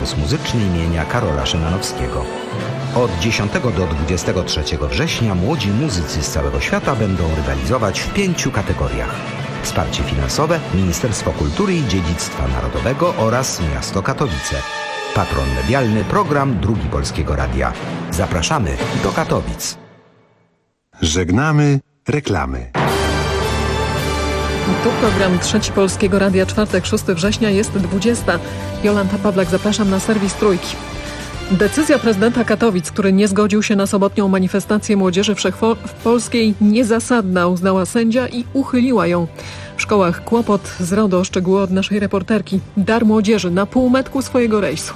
konkurs muzyczny imienia Karola Szymanowskiego. Od 10 do 23 września młodzi muzycy z całego świata będą rywalizować w 5 kategoriach. Wsparcie finansowe Ministerstwo Kultury i Dziedzictwa Narodowego oraz Miasto Katowice. Patron medialny program Drugi Polskiego Radia. Zapraszamy do Katowic. Żegnamy reklamy. Tu program Trzeci Polskiego Radia, czwartek, 6 września, jest 20. Jolanta Pawlak, zapraszam na serwis Trójki. Decyzja prezydenta Katowic, który nie zgodził się na sobotnią manifestację młodzieży wszechpolskiej, niezasadna, uznała sędzia i uchyliła ją. W szkołach kłopot z RODO, szczegóły od naszej reporterki. Dar młodzieży na półmetku swojego rejsu.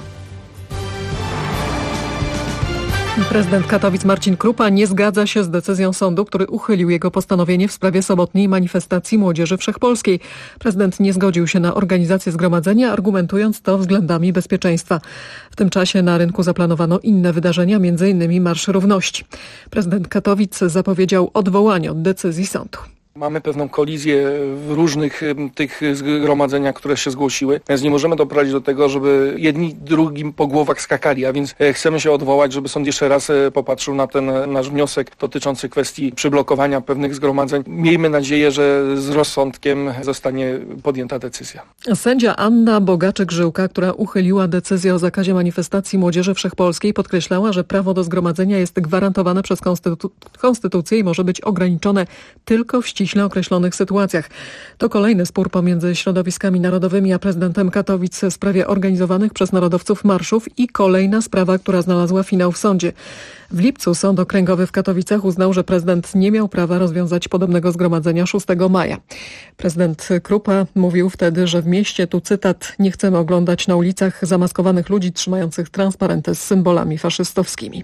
Prezydent Katowic Marcin Krupa nie zgadza się z decyzją sądu, który uchylił jego postanowienie w sprawie sobotniej manifestacji młodzieży wszechpolskiej. Prezydent nie zgodził się na organizację zgromadzenia, argumentując to względami bezpieczeństwa. W tym czasie na rynku zaplanowano inne wydarzenia, m.in. Marsz Równości. Prezydent Katowic zapowiedział odwołanie od decyzji sądu. Mamy pewną kolizję w różnych tych zgromadzeniach, które się zgłosiły, więc nie możemy doprowadzić do tego, żeby jedni drugim po głowach skakali, a więc chcemy się odwołać, żeby sąd jeszcze raz popatrzył na ten nasz wniosek dotyczący kwestii przyblokowania pewnych zgromadzeń. Miejmy nadzieję, że z rozsądkiem zostanie podjęta decyzja. Sędzia Anna Bogaczyk-Żyłka, która uchyliła decyzję o zakazie manifestacji młodzieży wszechpolskiej, podkreślała, że prawo do zgromadzenia jest gwarantowane przez konstytucję i może być ograniczone tylko w ściśle określonych sytuacjach. To kolejny spór pomiędzy środowiskami narodowymi a prezydentem Katowic w sprawie organizowanych przez narodowców marszów i kolejna sprawa, która znalazła finał w sądzie. W lipcu Sąd Okręgowy w Katowicach uznał, że prezydent nie miał prawa rozwiązać podobnego zgromadzenia 6 maja. Prezydent Krupa mówił wtedy, że w mieście, tu cytat, nie chcemy oglądać na ulicach zamaskowanych ludzi trzymających transparenty z symbolami faszystowskimi.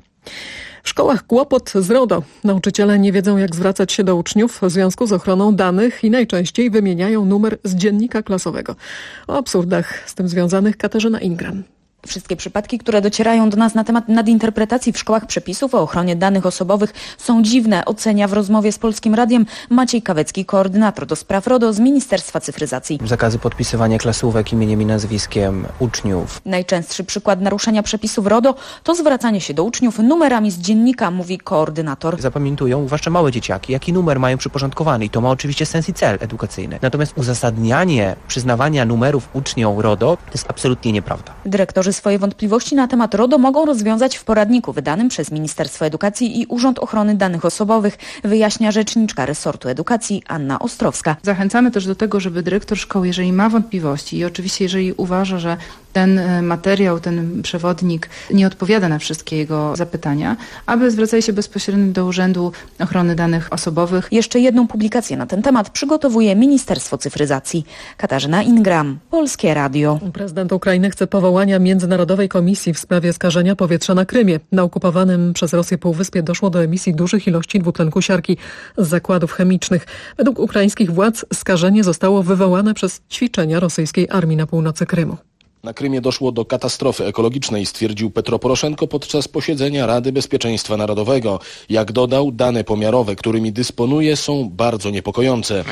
W szkołach kłopot z RODO. Nauczyciele nie wiedzą, jak zwracać się do uczniów w związku z ochroną danych i najczęściej wymieniają numer z dziennika klasowego. O absurdach z tym związanych Katarzyna Ingram. Wszystkie przypadki, które docierają do nas na temat nadinterpretacji w szkołach przepisów o ochronie danych osobowych są dziwne, ocenia w rozmowie z Polskim Radiem Maciej Kawecki, koordynator do spraw RODO z Ministerstwa Cyfryzacji. Zakazy podpisywania klasówek imieniem i nazwiskiem uczniów. Najczęstszy przykład naruszenia przepisów RODO to zwracanie się do uczniów numerami z dziennika, mówi koordynator. Zapamiętują, zwłaszcza małe dzieciaki, jaki numer mają przyporządkowany i to ma oczywiście sens i cel edukacyjny. Natomiast uzasadnianie przyznawania numerów uczniom RODO to jest absolutnie nieprawda. Dyrektorzy swoje wątpliwości na temat RODO mogą rozwiązać w poradniku wydanym przez Ministerstwo Edukacji i Urząd Ochrony Danych Osobowych, wyjaśnia rzeczniczka resortu edukacji Anna Ostrowska. Zachęcamy też do tego, żeby dyrektor szkoły, jeżeli ma wątpliwości i oczywiście jeżeli uważa, że ten materiał, ten przewodnik nie odpowiada na wszystkie jego zapytania, aby zwracali się bezpośrednio do Urzędu Ochrony Danych Osobowych. Jeszcze jedną publikację na ten temat przygotowuje Ministerstwo Cyfryzacji. Katarzyna Ingram, Polskie Radio. Prezydent Ukrainy chce powołania Międzynarodowej Komisji w sprawie skażenia powietrza na Krymie. Na okupowanym przez Rosję półwyspie doszło do emisji dużych ilości dwutlenku siarki z zakładów chemicznych. Według ukraińskich władz skażenie zostało wywołane przez ćwiczenia rosyjskiej armii na północy Krymu. Na Krymie doszło do katastrofy ekologicznej, stwierdził Petro Poroszenko podczas posiedzenia Rady Bezpieczeństwa Narodowego. Jak dodał, dane pomiarowe, którymi dysponuje, są bardzo niepokojące.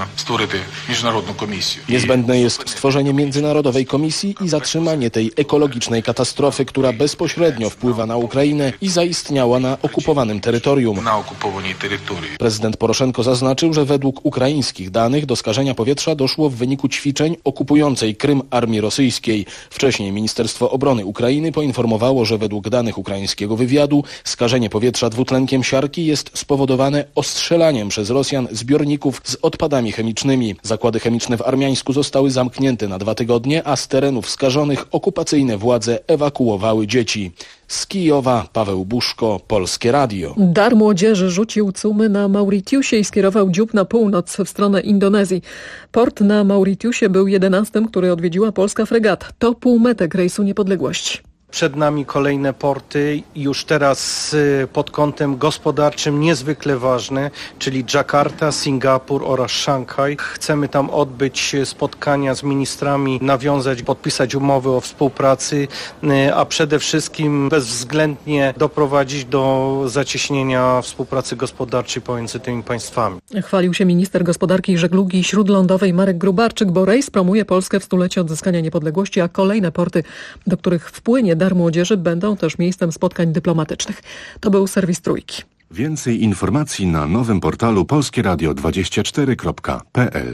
Niezbędne jest stworzenie międzynarodowej komisji i zatrzymanie tej ekologicznej katastrofy, która bezpośrednio wpływa na Ukrainę i zaistniała na okupowanym terytorium. Prezydent Poroszenko zaznaczył, że według ukraińskich danych do skażenia powietrza doszło w wyniku ćwiczeń okupującej Krym armii rosyjskiej. Wcześniej Ministerstwo Obrony Ukrainy poinformowało, że według danych ukraińskiego wywiadu skażenie powietrza dwutlenkiem siarki jest spowodowane ostrzelaniem przez Rosjan zbiorników z odpadami chemicznymi. Zakłady chemiczne w Armiańsku zostały zamknięte na 2 tygodnie, a z terenów skażonych okupacyjne władze ewakuowały dzieci. Z Kijowa Paweł Buszko, Polskie Radio. Dar młodzieży rzucił cumy na Mauritiusie i skierował dziób na północ w stronę Indonezji. Port na Mauritiusie był 11, który odwiedziła polska fregata. To półmetek rejsu Niepodległości. Przed nami kolejne porty, już teraz pod kątem gospodarczym niezwykle ważne, czyli Dżakarta, Singapur oraz Szanghaj. Chcemy tam odbyć spotkania z ministrami, nawiązać, podpisać umowy o współpracy, a przede wszystkim bezwzględnie doprowadzić do zacieśnienia współpracy gospodarczej pomiędzy tymi państwami. Chwalił się minister gospodarki i żeglugi śródlądowej Marek Gróbarczyk, bo rejs promuje Polskę w stulecie odzyskania niepodległości, a kolejne porty, do których wpłynie dar młodzieży, będą też miejscem spotkań dyplomatycznych. To był serwis Trójki. Więcej informacji na nowym portalu polskieradio24.pl.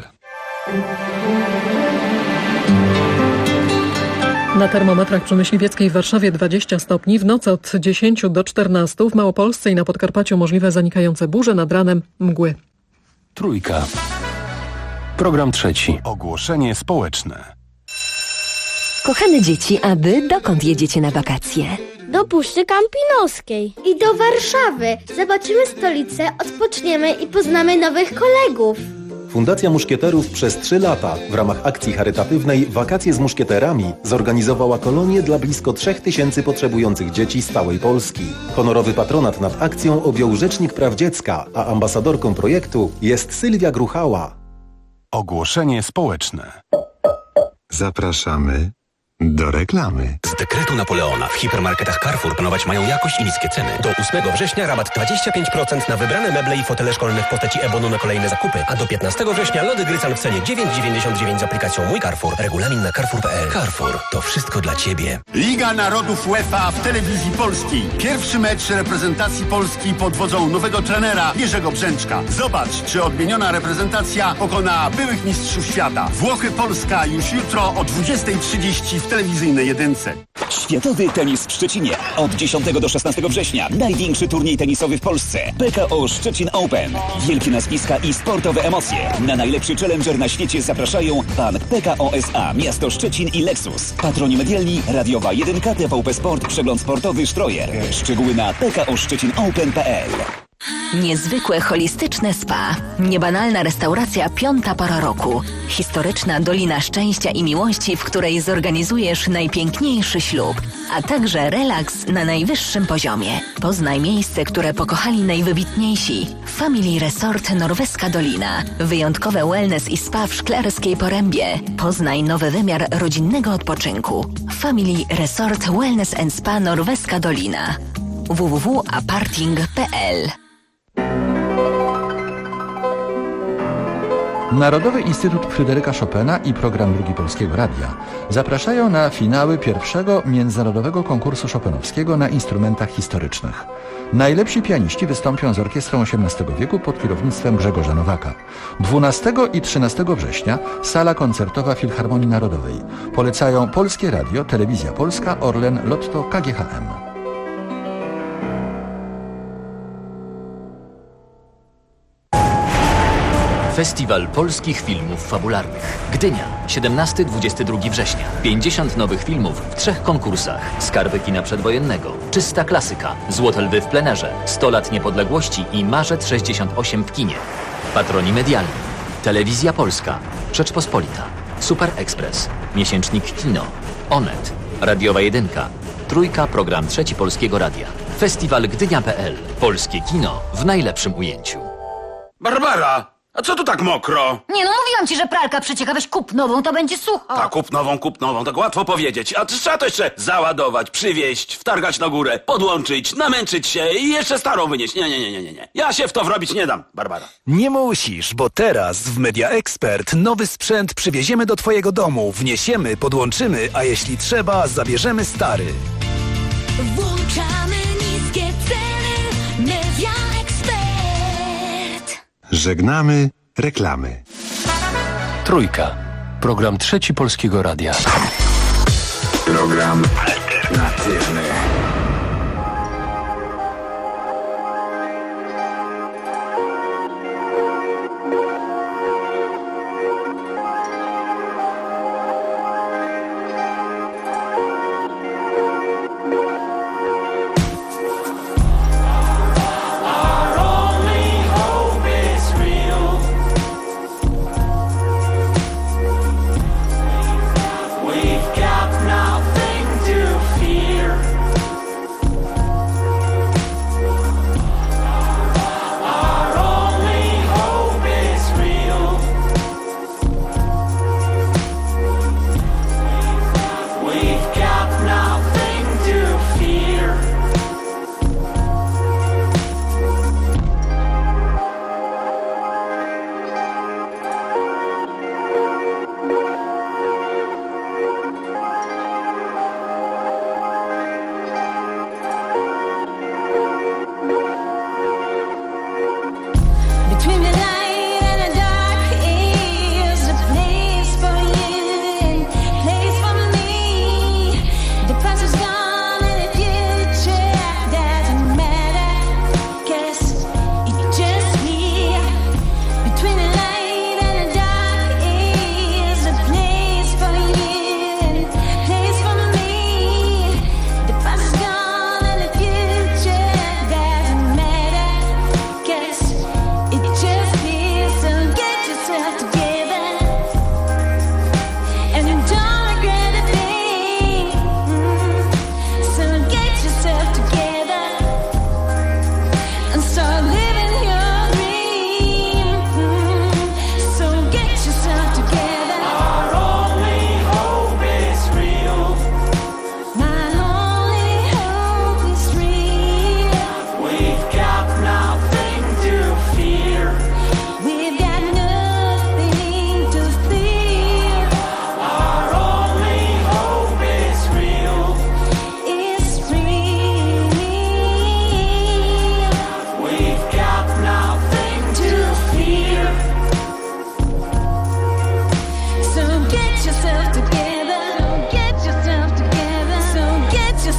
Na termometrach przy Myśliwieckiej w Warszawie 20 stopni, w nocy od 10 do 14, w Małopolsce i na Podkarpaciu możliwe zanikające burze, nad ranem mgły. Trójka. Program trzeci. Ogłoszenie społeczne. Kochane dzieci, a wy dokąd jedziecie na wakacje? Do Puszczy Kampinoskiej i do Warszawy. Zobaczymy stolicę, odpoczniemy i poznamy nowych kolegów. Fundacja Muszkieterów przez 3 lata w ramach akcji charytatywnej Wakacje z Muszkieterami zorganizowała kolonię dla blisko 3000 potrzebujących dzieci z całej Polski. Honorowy patronat nad akcją objął Rzecznik Praw Dziecka, a ambasadorką projektu jest Sylwia Gruchała. Ogłoszenie społeczne. Zapraszamy do reklamy. Z dekretu Napoleona w hipermarketach Carrefour panować mają jakość i niskie ceny. Do 8 września rabat 25% na wybrane meble i fotele szkolne w postaci e-bonu na kolejne zakupy. A do 15 września lody Grycan w cenie 9,99 z aplikacją Mój Carrefour. Regulamin na carrefour.pl. Carrefour. To wszystko dla Ciebie. Liga Narodów UEFA w telewizji polskiej. Pierwszy mecz reprezentacji Polski pod wodzą nowego trenera Jerzego Brzęczka. Zobacz, czy odmieniona reprezentacja pokona byłych mistrzów świata. Włochy-Polska już jutro o 20:30 w telewizyjnej jedynce. Światowy tenis w Szczecinie. Od 10 do 16 września największy turniej tenisowy w Polsce. PKO Szczecin Open. Wielkie nazwiska i sportowe emocje. Na najlepszy challenger na świecie zapraszają Bank PKO SA, Miasto Szczecin i Lexus. Patroni medialni Radiowa 1, TVP Sport, Przegląd Sportowy, Sztrojer. Szczegóły na pkoszczecinopen.pl. Niezwykłe holistyczne spa. Niebanalna restauracja Piąta Pora Roku. Historyczna Dolina Szczęścia i Miłości, w której zorganizujesz najpiękniejszy ślub, a także relaks na najwyższym poziomie. Poznaj miejsce, które pokochali najwybitniejsi. Family Resort Norweska Dolina. Wyjątkowe wellness i spa w Szklarskiej Porębie. Poznaj nowy wymiar rodzinnego odpoczynku. Family Resort Wellness and Spa Norweska Dolina. www.aparting.pl. Narodowy Instytut Fryderyka Chopina i Program Drugi Polskiego Radia zapraszają na finały pierwszego międzynarodowego konkursu chopinowskiego na instrumentach historycznych. Najlepsi pianiści wystąpią z orkiestrą XVIII wieku pod kierownictwem Grzegorza Nowaka. 12 i 13 września sala koncertowa Filharmonii Narodowej. Polecają Polskie Radio, Telewizja Polska, Orlen, Lotto, KGHM. Festiwal Polskich Filmów Fabularnych. Gdynia, 17-22 września. 50 nowych filmów w 3 konkursach. Skarby kina przedwojennego, Czysta klasyka, Złote lwy w plenerze, 100 lat niepodległości i Marzec 68 w kinie. Patroni medialni. Telewizja Polska, Rzeczpospolita, Super Express, Miesięcznik Kino, Onet, Radiowa 1, Trójka, Program Trzeci Polskiego Radia. Festiwal Gdynia.pl. Polskie kino w najlepszym ujęciu. Barbara! A co tu tak mokro? Nie no, mówiłam ci, że pralka przecieka, weź kup nową, to będzie sucho. A kup nową, tak łatwo powiedzieć. A trzeba to jeszcze załadować, przywieźć, wtargać na górę, podłączyć, namęczyć się i jeszcze starą wynieść. Nie. Ja się w to wrobić nie dam, Barbara. Nie musisz, bo teraz w Media Expert nowy sprzęt przywieziemy do twojego domu, wniesiemy, podłączymy, a jeśli trzeba, zabierzemy stary. Włączamy niskie ceny. Media Expert. Żegnamy reklamy. Trójka. Program Trzeci Polskiego Radia. Program alternatywny. We've got nothing to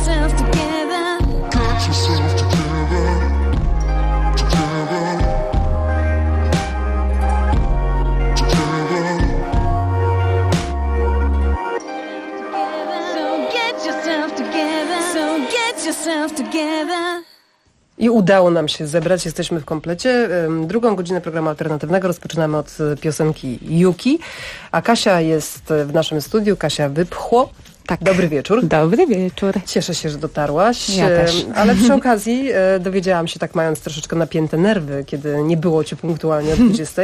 yourself together. Get yourself together. I udało nam się zebrać, jesteśmy w komplecie. Drugą godzinę programu alternatywnego rozpoczynamy od piosenki Yuki, a Kasia jest w naszym studiu, Kasia Wypchło. Tak. Dobry wieczór. Dobry wieczór. Cieszę się, że dotarłaś. Ja też. Ale przy okazji dowiedziałam się, tak mając troszeczkę napięte nerwy, kiedy nie było cię punktualnie o 20,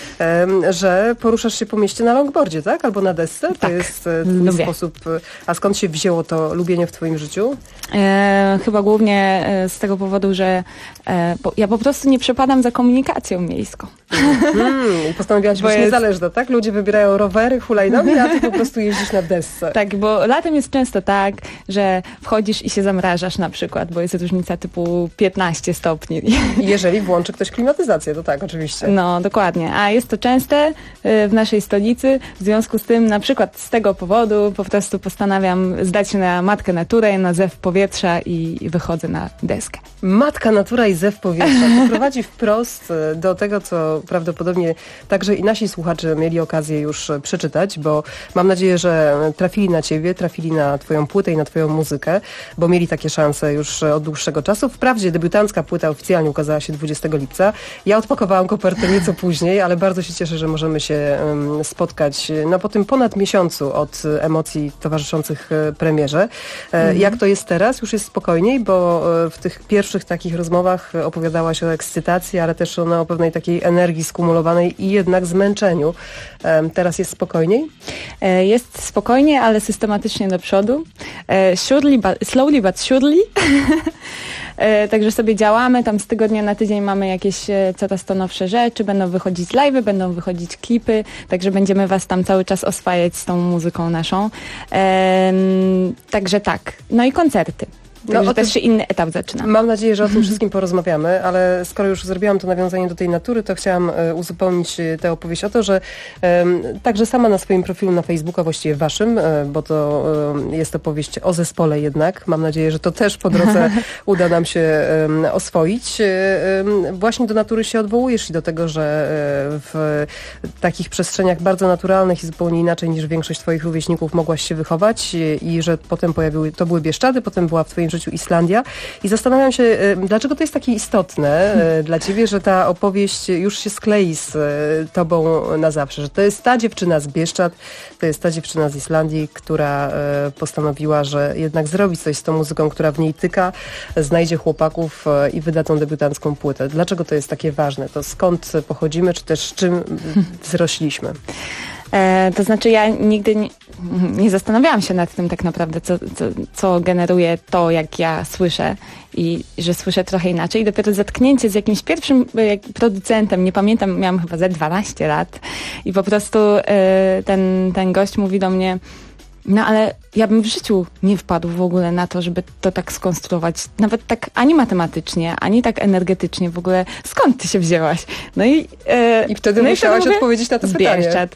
że poruszasz się po mieście na longboardzie, tak? Albo na desce? To jest twój sposób. A skąd się wzięło to lubienie w twoim życiu? Chyba głównie z tego powodu, że ja po prostu nie przepadam za komunikacją miejską. I postanowiłaś być niezależna, tak? Ludzie wybierają rowery, hulajnogi, a ty po prostu jeździsz na desce. Tak, bo latem jest często tak, że wchodzisz i się zamrażasz na przykład, bo jest różnica typu 15 stopni. Jeżeli włączy ktoś klimatyzację, to tak, oczywiście. No, dokładnie. A jest to częste w naszej stolicy, w związku z tym na przykład z tego powodu po prostu postanawiam zdać się na matkę naturę, na zew powietrza i wychodzę na deskę. Matka natura i zew powietrza. To prowadzi wprost do tego, co prawdopodobnie także i nasi słuchacze mieli okazję już przeczytać, bo mam nadzieję, że trafili na ciebie, trafili na twoją płytę i na twoją muzykę, bo mieli takie szanse już od dłuższego czasu. Wprawdzie debiutancka płyta oficjalnie ukazała się 20 lipca. Ja odpakowałam kopertę nieco później, ale bardzo się cieszę, że możemy się spotkać po tym ponad miesiącu od emocji towarzyszących premierze. Jak to jest teraz? Już jest spokojniej, bo w tych pierwszych takich rozmowach opowiadałaś o ekscytacji, ale też o pewnej takiej energii skumulowanej i jednak zmęczeniu. Teraz jest spokojniej? Jest spokojnie, ale systematycznie do przodu. Slowly but surely. Także sobie działamy, tam z tygodnia na tydzień mamy jakieś coraz to nowsze rzeczy, będą wychodzić live'y, będą wychodzić klipy, także będziemy was tam cały czas oswajać z tą muzyką naszą. Także tak. No i koncerty. Także też się inny etap zaczyna. Mam nadzieję, że o tym wszystkim porozmawiamy, ale skoro już zrobiłam to nawiązanie do tej natury, to chciałam uzupełnić tę opowieść o to, że także sama na swoim profilu na Facebooku, właściwie waszym, bo to jest opowieść o zespole jednak. Mam nadzieję, że to też po drodze uda nam się oswoić. Właśnie do natury się odwołujesz i do tego, że w takich przestrzeniach bardzo naturalnych i zupełnie inaczej niż większość twoich rówieśników mogłaś się wychować i że potem to były Bieszczady, potem była w twoim życiu Islandia i zastanawiam się, dlaczego to jest takie istotne dla ciebie, że ta opowieść już się sklei z tobą na zawsze, że to jest ta dziewczyna z Bieszczad, to jest ta dziewczyna z Islandii, która postanowiła, że jednak zrobi coś z tą muzyką, która w niej tyka, znajdzie chłopaków i wyda tą debiutancką płytę. Dlaczego to jest takie ważne? To skąd pochodzimy, czy też czym wzrośliśmy? To znaczy ja nigdy nie zastanawiałam się nad tym tak naprawdę, co generuje to, jak ja słyszę i że słyszę trochę inaczej. I dopiero zetknięcie z jakimś pierwszym producentem, nie pamiętam, miałam chyba ze 12 lat i po prostu ten gość mówi do mnie: no ale ja bym w życiu nie wpadł w ogóle na to, żeby to tak skonstruować. Nawet tak ani matematycznie, ani tak energetycznie w ogóle. Skąd ty się wzięłaś? I wtedy musiałaś odpowiedzieć na to pytanie. Bieszczad.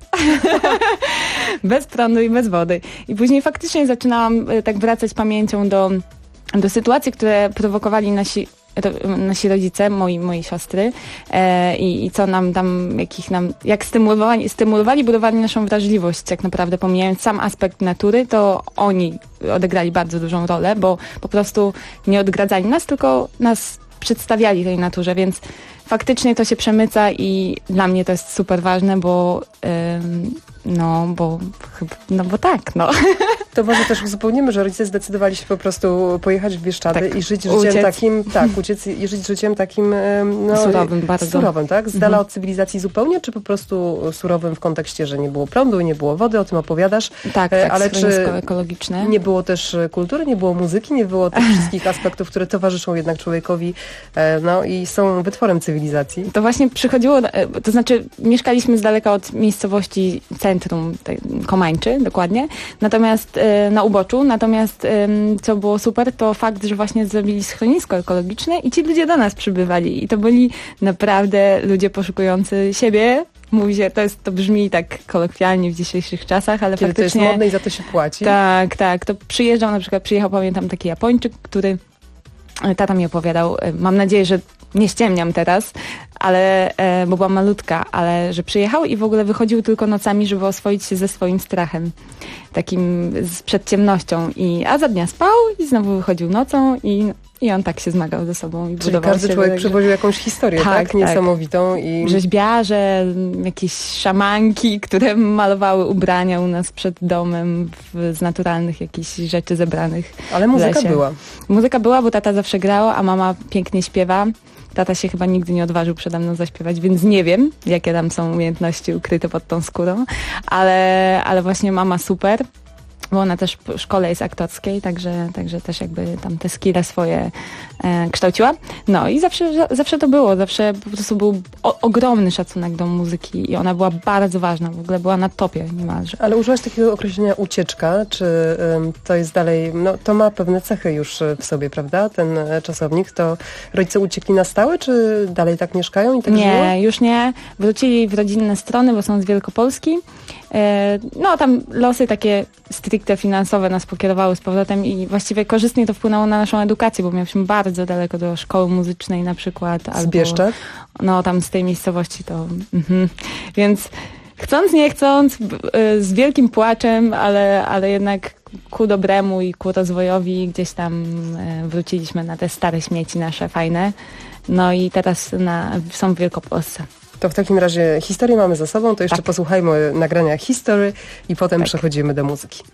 Bez prądu i bez wody. I później faktycznie zaczynałam tak wracać pamięcią do sytuacji, które prowokowali nasi rodzice, moi siostry i co nam tam, jak stymulowali, budowali naszą wrażliwość, tak naprawdę pomijając sam aspekt natury, to oni odegrali bardzo dużą rolę, bo po prostu nie odgradzali nas, tylko nas przedstawiali tej naturze, więc faktycznie to się przemyca i dla mnie to jest super ważne, bo tak. To może też uzupełnimy, że rodzice zdecydowali się po prostu pojechać w Bieszczady i żyć życiem takim, uciec i żyć życiem takim surowym bardzo. Surowym, tak? Z dala od cywilizacji zupełnie, czy po prostu surowym w kontekście, że nie było prądu, nie było wody, o tym opowiadasz. Tak, ale czy ekologiczne. Nie było też kultury, nie było muzyki, nie było tych wszystkich aspektów, które towarzyszą jednak człowiekowi i są wytworem cywilizacji. To właśnie przychodziło, to znaczy mieszkaliśmy z daleka od miejscowości centrum, Komańczy dokładnie, natomiast na uboczu, co było super, to fakt, że właśnie zrobili schronisko ekologiczne i ci ludzie do nas przybywali i to byli naprawdę ludzie poszukujący siebie mówi się, to brzmi tak kolokwialnie w dzisiejszych czasach, ale kiedy faktycznie... to jest modne i za to się płaci. Tak, to przyjechał, pamiętam, taki Japończyk, który tata mi opowiadał, mam nadzieję, że nie ściemniam teraz, ale, bo byłam malutka, ale że przyjechał i w ogóle wychodził tylko nocami, żeby oswoić się ze swoim strachem, takim z przedciemnością, a za dnia spał i znowu wychodził nocą i on tak się zmagał ze sobą. I czyli każdy człowiek przywoził jakąś historię, tak? Niesamowitą. I rzeźbiarze, jakieś szamanki, które malowały ubrania u nas przed domem z naturalnych jakichś rzeczy zebranych. Ale muzyka była. Muzyka była, bo tata zawsze grał, a mama pięknie śpiewa. Tata się chyba nigdy nie odważył przede mną zaśpiewać, więc nie wiem, jakie tam są umiejętności ukryte pod tą skórą, ale właśnie mama super, bo ona też w szkole jest aktorskiej, także też jakby tam te skille swoje kształciła. No i zawsze to było, zawsze po prostu był ogromny szacunek do muzyki i ona była bardzo ważna, w ogóle była na topie niemalże. Ale użyłaś takiego określenia ucieczka, czy to jest dalej, no to ma pewne cechy już w sobie, prawda? Ten czasownik, to rodzice uciekli na stałe, czy dalej tak mieszkają i tak żyją? Nie, już nie. Wrócili w rodzinne strony, bo są z Wielkopolski. No tam losy takie stricte finansowe nas pokierowały z powrotem i właściwie korzystnie to wpłynęło na naszą edukację, bo mieliśmy bardzo daleko do szkoły muzycznej na przykład. Z Bieszczad? No tam z tej miejscowości to... Więc chcąc, nie chcąc, z wielkim płaczem, ale jednak ku dobremu i ku rozwojowi gdzieś tam wróciliśmy na te stare śmieci nasze fajne. No i teraz są w Wielkopolsce. To w takim razie historię mamy za sobą, to jeszcze posłuchajmy nagrania History i potem przechodzimy do muzyki.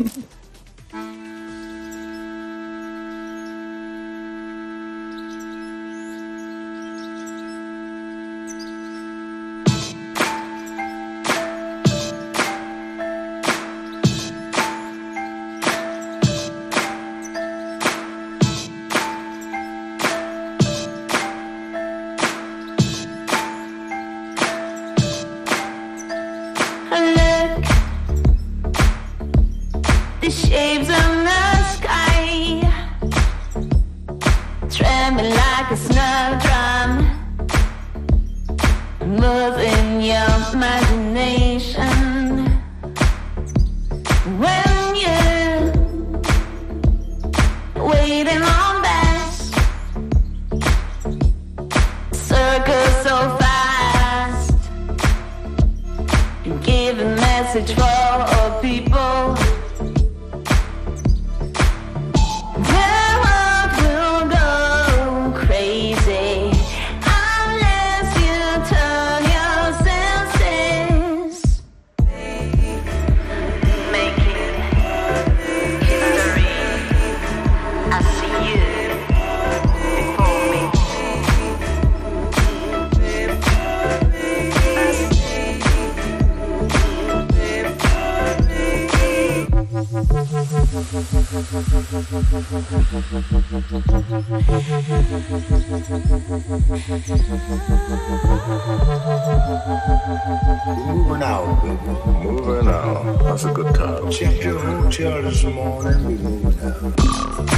Moving out, moving out. That's a good time. Check your hotel this morning. We moving out.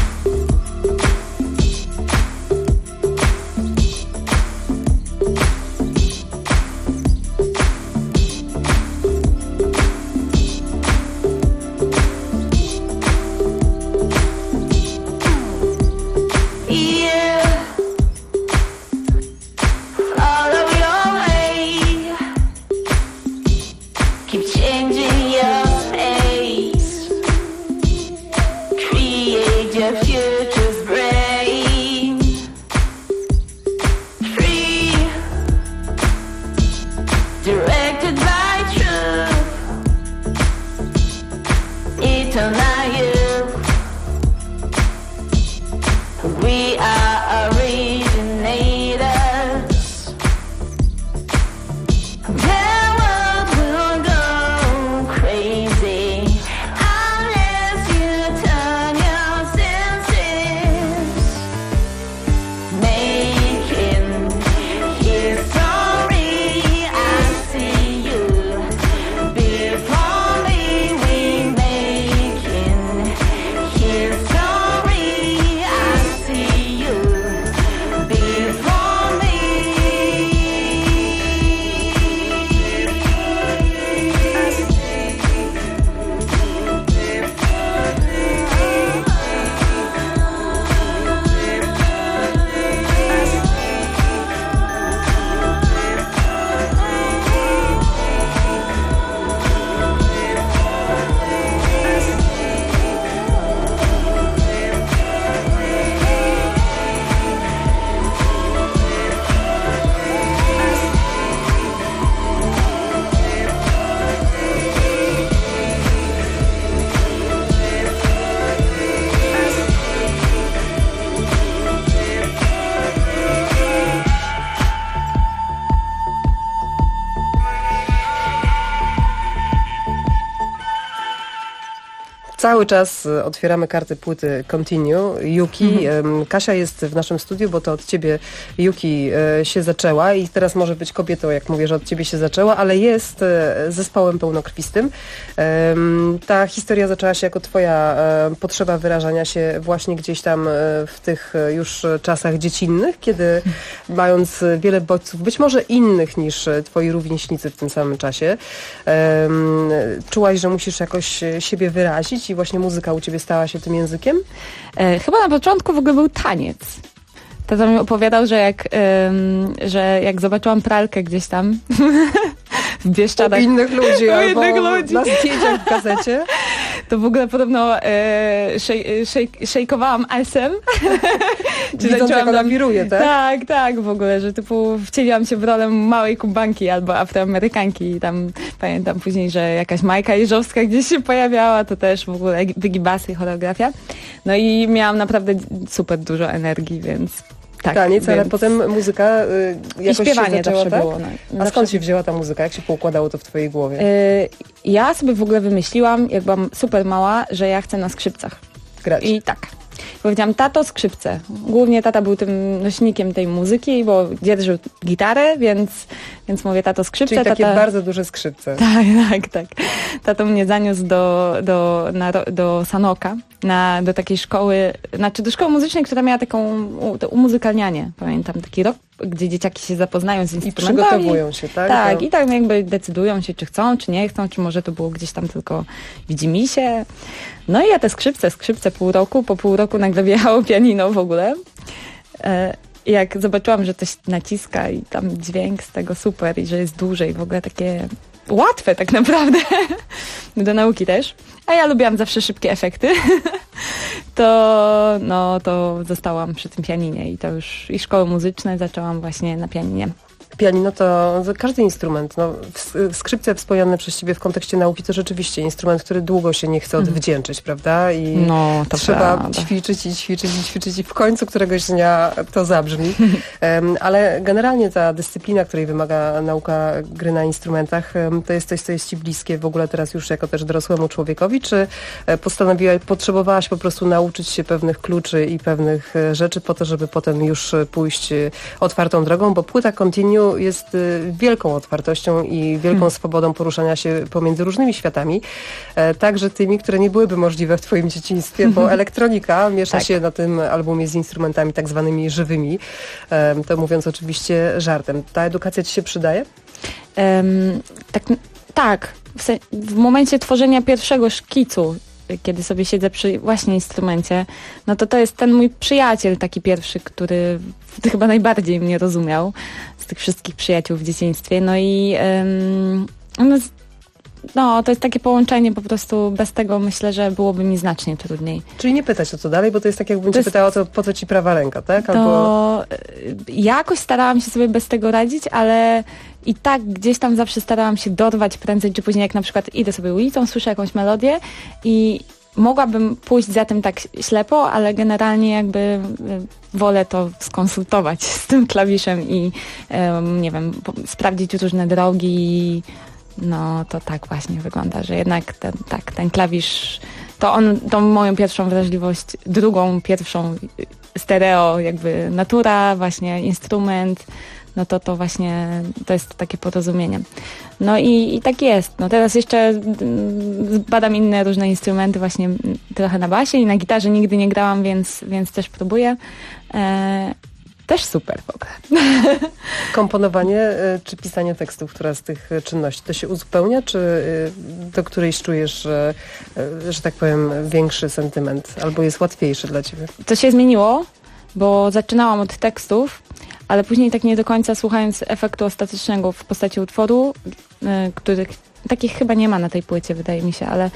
See you. Cały czas otwieramy karty płyty Continue, Yuki. Kasia jest w naszym studiu, bo to od ciebie Yuki się zaczęła i teraz może być kobietą, jak mówię, że od ciebie się zaczęła, ale jest zespołem pełnokrwistym. Ta historia zaczęła się jako twoja potrzeba wyrażania się właśnie gdzieś tam w tych już czasach dziecinnych, kiedy mając wiele bodźców, być może innych niż twoi rówieśnicy w tym samym czasie, czułaś, że musisz jakoś siebie wyrazić i właśnie muzyka u ciebie stała się tym językiem? Chyba na początku w ogóle był taniec. Tata mi opowiadał, że jak zobaczyłam pralkę gdzieś tam w Bieszczadach. U innych ludzi, albo ludzi. Na zdjęciach w gazecie. To w ogóle podobno szejkowałam SM. Widząc, jak ona wiruje, tak? Tak, w ogóle, że typu wcieliłam się w rolę małej Kubanki albo Afroamerykanki i tam pamiętam później, że jakaś Majka Jeżowska gdzieś się pojawiała, to też w ogóle wygibasy, choreografia. No i miałam naprawdę super dużo energii, więc tak. Taniec, ale potem muzyka jakoś i śpiewanie się zaczęła, zawsze tak? było. A skąd się wzięła ta muzyka? Jak się poukładało to w twojej głowie? Ja sobie w ogóle wymyśliłam, jak byłam super mała, że ja chcę na skrzypcach grać. I tak. Powiedziałam, tato, skrzypce. Głównie tata był tym nośnikiem tej muzyki, bo dzierżył gitarę, więc mówię, tato, skrzypce. Czyli takie bardzo duże skrzypce. Tak. Tato mnie zaniósł do Sanoka, do takiej szkoły, do szkoły muzycznej, która miała to umuzykalnianie. Pamiętam, taki rok, gdzie dzieciaki się zapoznają z instrumentami. I przygotowują się, tak? Tak, i tak jakby decydują się, czy chcą, czy nie chcą, czy może to było gdzieś tam tylko widzimisię. No i ja te skrzypce pół roku, po pół roku nagle wjechało pianino w ogóle. Jak zobaczyłam, że coś naciska i tam dźwięk z tego super i że jest dłużej, w ogóle takie łatwe tak naprawdę, do nauki też. A ja lubiłam zawsze szybkie efekty. To zostałam przy tym pianinie i to już i szkoły muzyczne zaczęłam właśnie na pianinie. Pianino to każdy instrument. Skrzypce wspomniane przez ciebie w kontekście nauki to rzeczywiście instrument, który długo się nie chce odwdzięczyć, prawda? I to trzeba prawda. ćwiczyć i w końcu któregoś dnia to zabrzmi. Ale generalnie ta dyscyplina, której wymaga nauka gry na instrumentach, to jest coś, co jest ci bliskie w ogóle teraz już jako też dorosłemu człowiekowi, czy potrzebowałaś po prostu nauczyć się pewnych kluczy i pewnych rzeczy po to, żeby potem już pójść otwartą drogą, bo płyta Continue jest wielką otwartością i wielką swobodą poruszania się pomiędzy różnymi światami, także tymi, które nie byłyby możliwe w twoim dzieciństwie, bo elektronika miesza się na tym albumie z instrumentami tak zwanymi żywymi, to mówiąc oczywiście żartem. Ta edukacja ci się przydaje? Tak. W momencie tworzenia pierwszego szkicu, kiedy sobie siedzę przy właśnie instrumencie, no to jest ten mój przyjaciel taki pierwszy, który chyba najbardziej mnie rozumiał z tych wszystkich przyjaciół w dzieciństwie. No i to jest takie połączenie, po prostu bez tego myślę, że byłoby mi znacznie trudniej. Czyli nie pytać o co dalej, bo to jest tak, jakbym cię pytała, po co ci prawa ręka, tak? Jakoś starałam się sobie bez tego radzić, ale i tak gdzieś tam zawsze starałam się dorwać prędzej czy później, jak na przykład idę sobie ulicą, słyszę jakąś melodię i mogłabym pójść za tym tak ślepo, ale generalnie jakby wolę to skonsultować z tym klawiszem i nie wiem, sprawdzić różne drogi. No to tak właśnie wygląda, że jednak ten klawisz, to on tą moją pierwszą wrażliwość, drugą, pierwszą stereo, jakby natura, właśnie instrument, no to właśnie to jest takie porozumienie. No i tak jest. No teraz jeszcze badam inne różne instrumenty, właśnie trochę na basie i na gitarze nigdy nie grałam, więc też próbuję. Też super w ogóle. Komponowanie czy pisanie tekstów, która z tych czynności, to się uzupełnia, czy do którejś czujesz, że tak powiem, większy sentyment, albo jest łatwiejszy dla ciebie? To się zmieniło, bo zaczynałam od tekstów, ale później tak nie do końca słuchając efektu ostatecznego w postaci utworu, których takich chyba nie ma na tej płycie, wydaje mi się, ale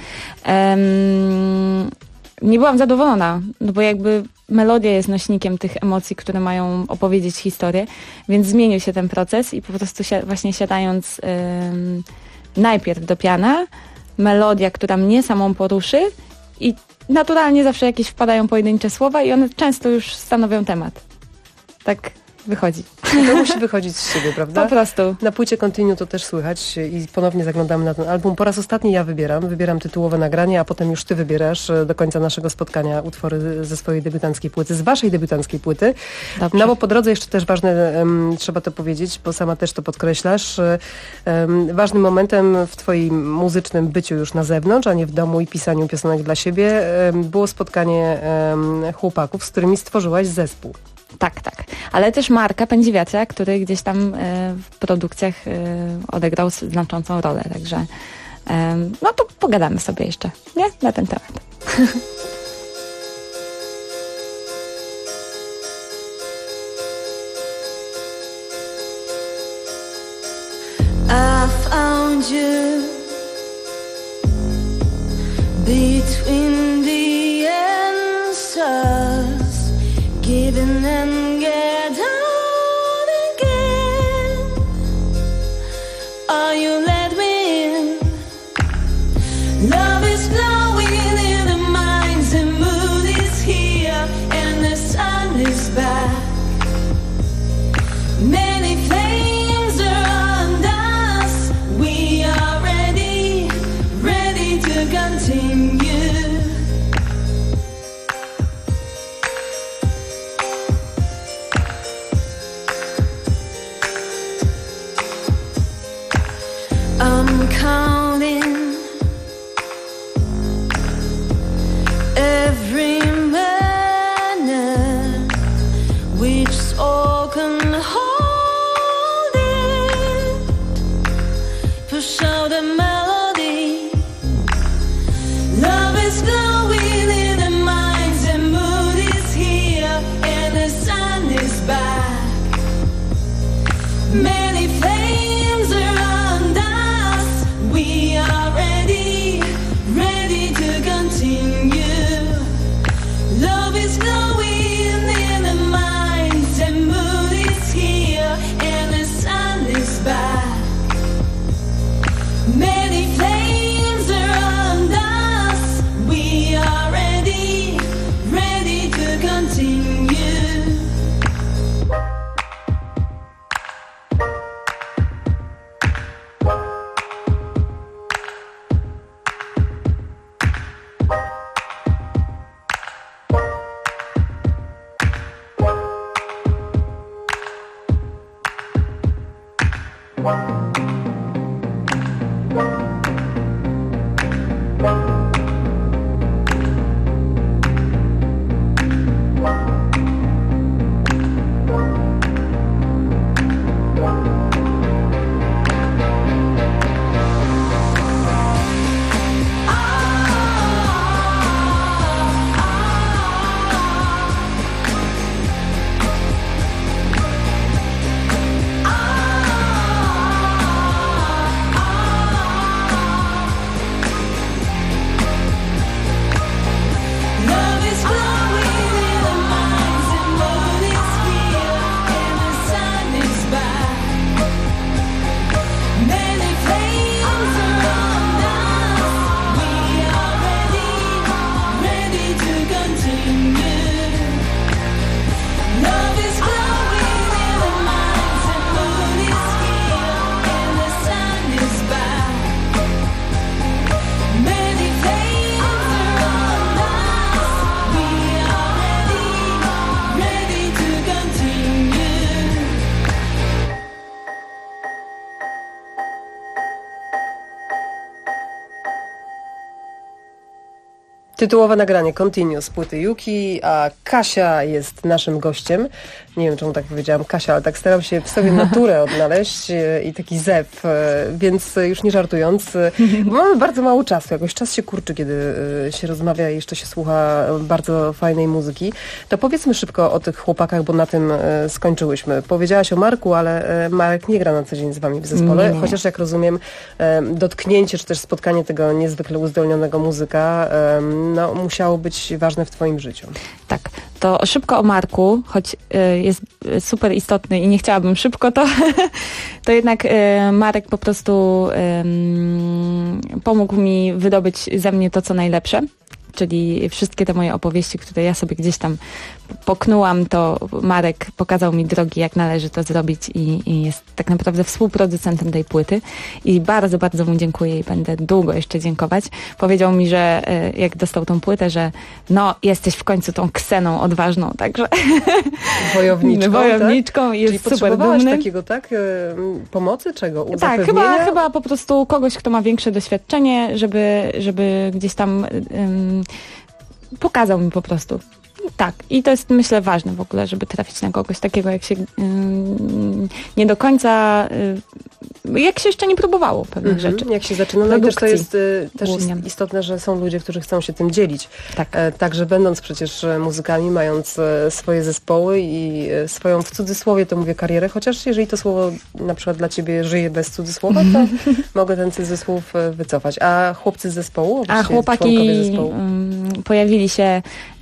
nie byłam zadowolona, no bo jakby melodia jest nośnikiem tych emocji, które mają opowiedzieć historię, więc zmienił się ten proces i po prostu właśnie siadając najpierw do piana, melodia, która mnie samą poruszy i naturalnie zawsze jakieś wpadają pojedyncze słowa i one często już stanowią temat. Tak wychodzi. I to musi wychodzić z siebie, prawda? Po prostu. Na płycie Continue to też słychać i ponownie zaglądamy na ten album. Po raz ostatni ja wybieram tytułowe nagranie, a potem już ty wybierasz do końca naszego spotkania utwory ze swojej debiutanckiej płyty, z waszej debiutanckiej płyty. Dobrze. No bo po drodze jeszcze też ważne, trzeba to powiedzieć, bo sama też to podkreślasz, ważnym momentem w twoim muzycznym byciu już na zewnątrz, a nie w domu i pisaniu piosenek dla siebie, było spotkanie chłopaków, z którymi stworzyłaś zespół. Tak. Ale też Marka Pędziwiacia, który gdzieś tam w produkcjach odegrał znaczącą rolę. Także no to pogadamy sobie jeszcze, nie? Na ten temat. I found you between the answers, given and get out again. Are you let me in? Love is flowing in the minds and mood is here and the sun is back. Many flames are on us. We are ready to continue. I'm counting every minute, which soul can hold it. Push out the melody. Love is flowing in the minds and mood is here and the sun is back. Many flames around us. We are ready to continue. Love is flowing in the minds and mood is here and the sun is back. Many flames around us. We are ready to continue. Tytułowe nagranie Continue z płyty Yuki, a Kasia jest naszym gościem. Nie wiem, czemu tak powiedziałam Kasia, ale tak staram się w sobie naturę odnaleźć i taki zew, więc już nie żartując, bo mamy bardzo mało czasu. Jakoś czas się kurczy, kiedy się rozmawia i jeszcze się słucha bardzo fajnej muzyki. To powiedzmy szybko o tych chłopakach, bo na tym skończyłyśmy. Powiedziałaś o Marku, ale Marek nie gra na co dzień z wami w zespole, nie. Chociaż jak rozumiem, dotknięcie czy też spotkanie tego niezwykle uzdolnionego muzyka no, musiało być ważne w twoim życiu. Tak, to szybko o Marku, choć jest super istotny i nie chciałabym szybko, to jednak Marek po prostu pomógł mi wydobyć ze mnie to, co najlepsze. czyli wszystkie te moje opowieści, które ja sobie gdzieś tam poknułam, to Marek pokazał mi drogi, jak należy to zrobić i jest tak naprawdę współproducentem tej płyty i bardzo, bardzo mu dziękuję i będę długo jeszcze dziękować. Powiedział mi, że jak dostał tą płytę, że no, jesteś w końcu tą Kseną odważną, także wojowniczką tak? jest czyli super potrzebowałaś dumny. takiego, tak? Pomocy? Czego? Tak, chyba po prostu kogoś, kto ma większe doświadczenie, żeby gdzieś tam pokazał mi po prostu. Tak, i to jest, myślę, ważne w ogóle, żeby trafić na kogoś takiego, jak się nie do końca, jak się jeszcze nie próbowało pewnych rzeczy. Jak się zaczyna, no i też to jest też istotne, że są ludzie, którzy chcą się tym dzielić. Tak. Także będąc przecież muzykami, mając swoje zespoły i swoją, w cudzysłowie to mówię, karierę, chociaż jeżeli to słowo na przykład dla ciebie żyje bez cudzysłowa, to mogę ten cudzysłów wycofać. A chłopcy z zespołu? A chłopaki pojawili się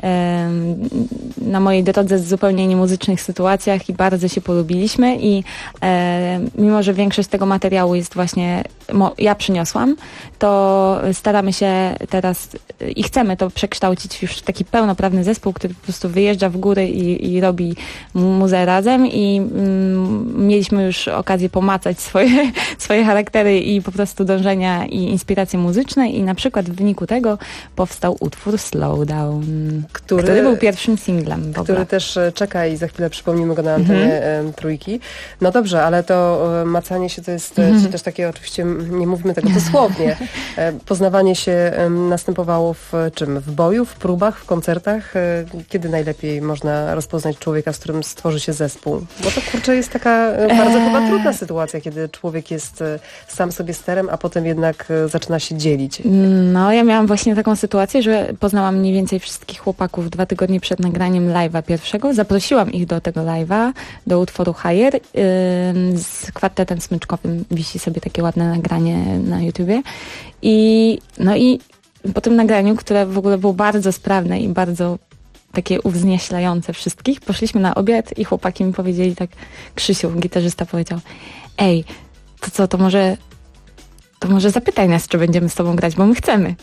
na mojej drodze z zupełnie niemuzycznych sytuacjach i bardzo się polubiliśmy i mimo, że większość tego materiału jest właśnie, ja przyniosłam, to staramy się teraz i chcemy to przekształcić już w taki pełnoprawny zespół, który po prostu wyjeżdża w góry i robi muzę razem i mieliśmy już okazję pomacać swoje charaktery i po prostu dążenia i inspiracje muzyczne i na przykład w wyniku tego powstał utwór Slow Down, który był pierwszym singlem. Który też czeka i za chwilę przypomnimy go na antenie Trójki. No dobrze, ale to macanie się to jest też takie, oczywiście nie mówimy tego dosłownie. Poznawanie się następowało w czym? W boju, w próbach, w koncertach? Kiedy najlepiej można rozpoznać człowieka, z którym stworzy się zespół? Bo to kurczę jest taka bardzo chyba trudna sytuacja, kiedy człowiek jest sam sobie sterem, a potem jednak zaczyna się dzielić. No, ja miałam właśnie taką sytuację, że poznałam mniej więcej wszystkich chłopaków 2 tygodnie przed nagraniem live'a pierwszego. Zaprosiłam ich do tego live'a, do utworu Higher. Z kwartetem smyczkowym wisi sobie takie ładne nagranie na YouTubie. I po tym nagraniu, które w ogóle było bardzo sprawne i bardzo takie uwznieślające wszystkich, poszliśmy na obiad i chłopaki mi powiedzieli tak, Krzysiu, gitarzysta, powiedział: ej, to co, to może zapytaj nas, czy będziemy z tobą grać, bo my chcemy.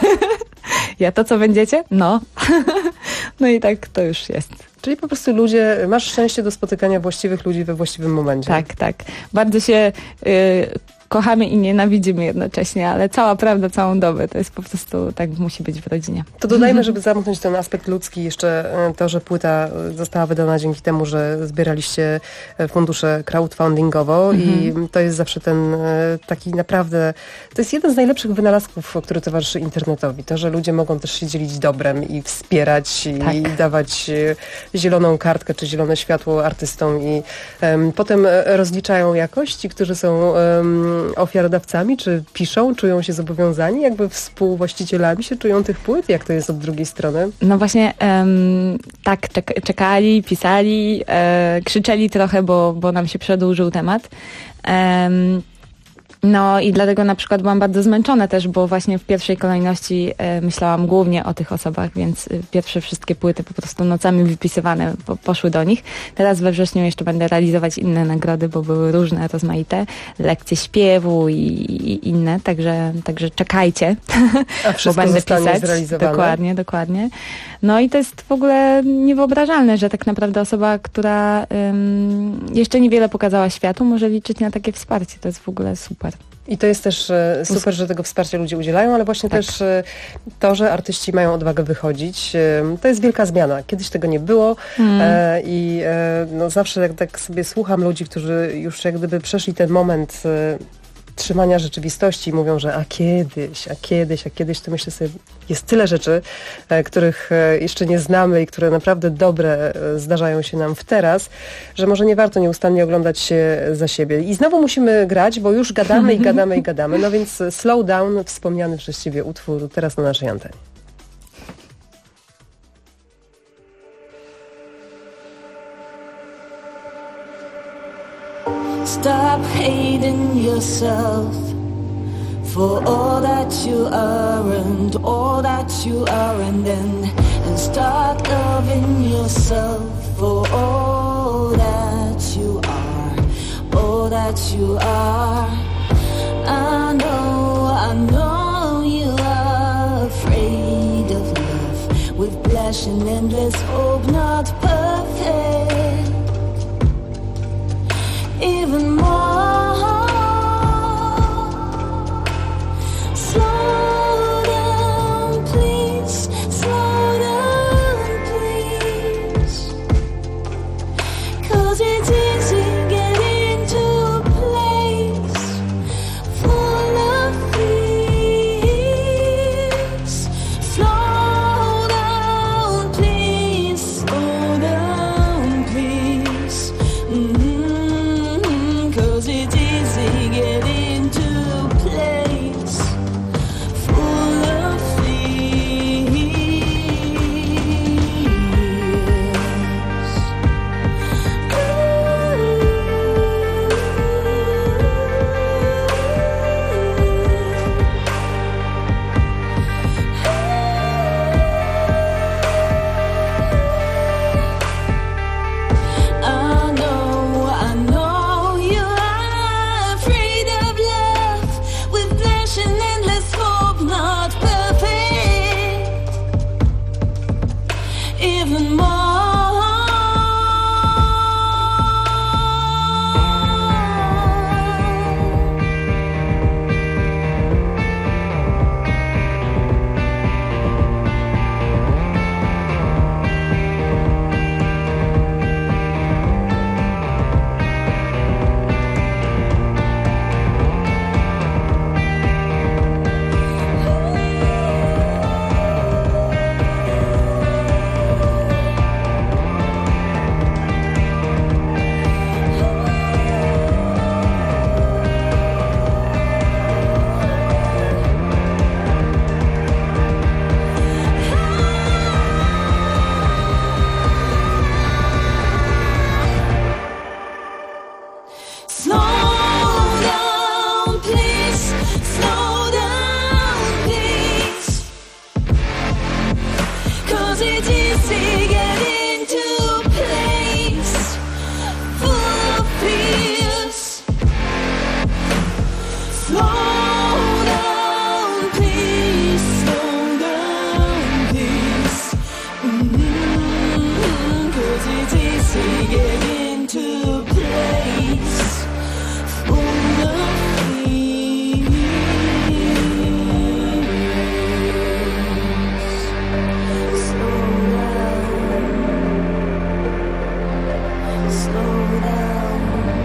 Ja to, co będziecie? No. No i tak to już jest. Czyli po prostu ludzie, masz szczęście do spotykania właściwych ludzi we właściwym momencie. Tak. Bardzo się kochamy i nienawidzimy jednocześnie, ale cała prawda, całą dobę, to jest po prostu tak musi być w rodzinie. To dodajmy, żeby zamknąć ten aspekt ludzki, jeszcze to, że płyta została wydana dzięki temu, że zbieraliście fundusze crowdfundingowo i to jest zawsze ten taki naprawdę, to jest jeden z najlepszych wynalazków, który towarzyszy internetowi. To, że ludzie mogą też się dzielić dobrem i wspierać i dawać zieloną kartkę czy zielone światło artystom i potem rozliczają jakość ci, którzy są ofiarodawcami, czy piszą, czują się zobowiązani, jakby współwłaścicielami się czują tych płyt? Jak to jest od drugiej strony? No właśnie tak, czekali, pisali, krzyczeli trochę, bo nam się przedłużył temat. No i dlatego na przykład byłam bardzo zmęczona też, bo właśnie w pierwszej kolejności myślałam głównie o tych osobach, więc pierwsze wszystkie płyty po prostu nocami wypisywane poszły do nich. Teraz we wrześniu jeszcze będę realizować inne nagrody, bo były różne, rozmaite, lekcje śpiewu i inne, także czekajcie, a wszystko bo będę pisać. Zrealizowane. Dokładnie. No i to jest w ogóle niewyobrażalne, że tak naprawdę osoba, która jeszcze niewiele pokazała światu, może liczyć na takie wsparcie. To jest w ogóle super. I to jest też super, że tego wsparcia ludzie udzielają, ale właśnie też to, że artyści mają odwagę wychodzić, to jest wielka zmiana. Kiedyś tego nie było i zawsze tak sobie słucham ludzi, którzy już jak gdyby przeszli ten moment trzymania rzeczywistości i mówią, że a kiedyś, to myślę sobie, jest tyle rzeczy, których jeszcze nie znamy i które naprawdę dobre zdarzają się nam w teraz, że może nie warto nieustannie oglądać się za siebie. I znowu musimy grać, bo już gadamy i gadamy. No więc Slow Down, wspomniany przez ciebie utwór teraz na naszej antenie. Stop hating yourself for all that you are and all that you are, and start loving yourself for all that you are. I know you are afraid of love. flashing endless hope, not perfect. Even more. Slow down, please. Slow down, please. 'Cause it's easy getting to a place full of peace. Slow down, please. Slow down, please. 'Cause it's easy getting to a place full of I know you're afraid of love with flash and endless hope, not perfect. Even more. Slow down, please. Slow down, please. 'Cause it's easy getting to a place full of fears. Slow down, please. Slow down, please. 'Cause it's easy getting to a place full of fears. Slow down. Slow down.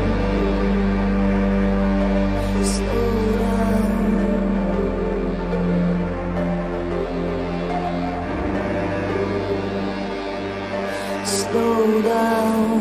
Slow down. Slow down.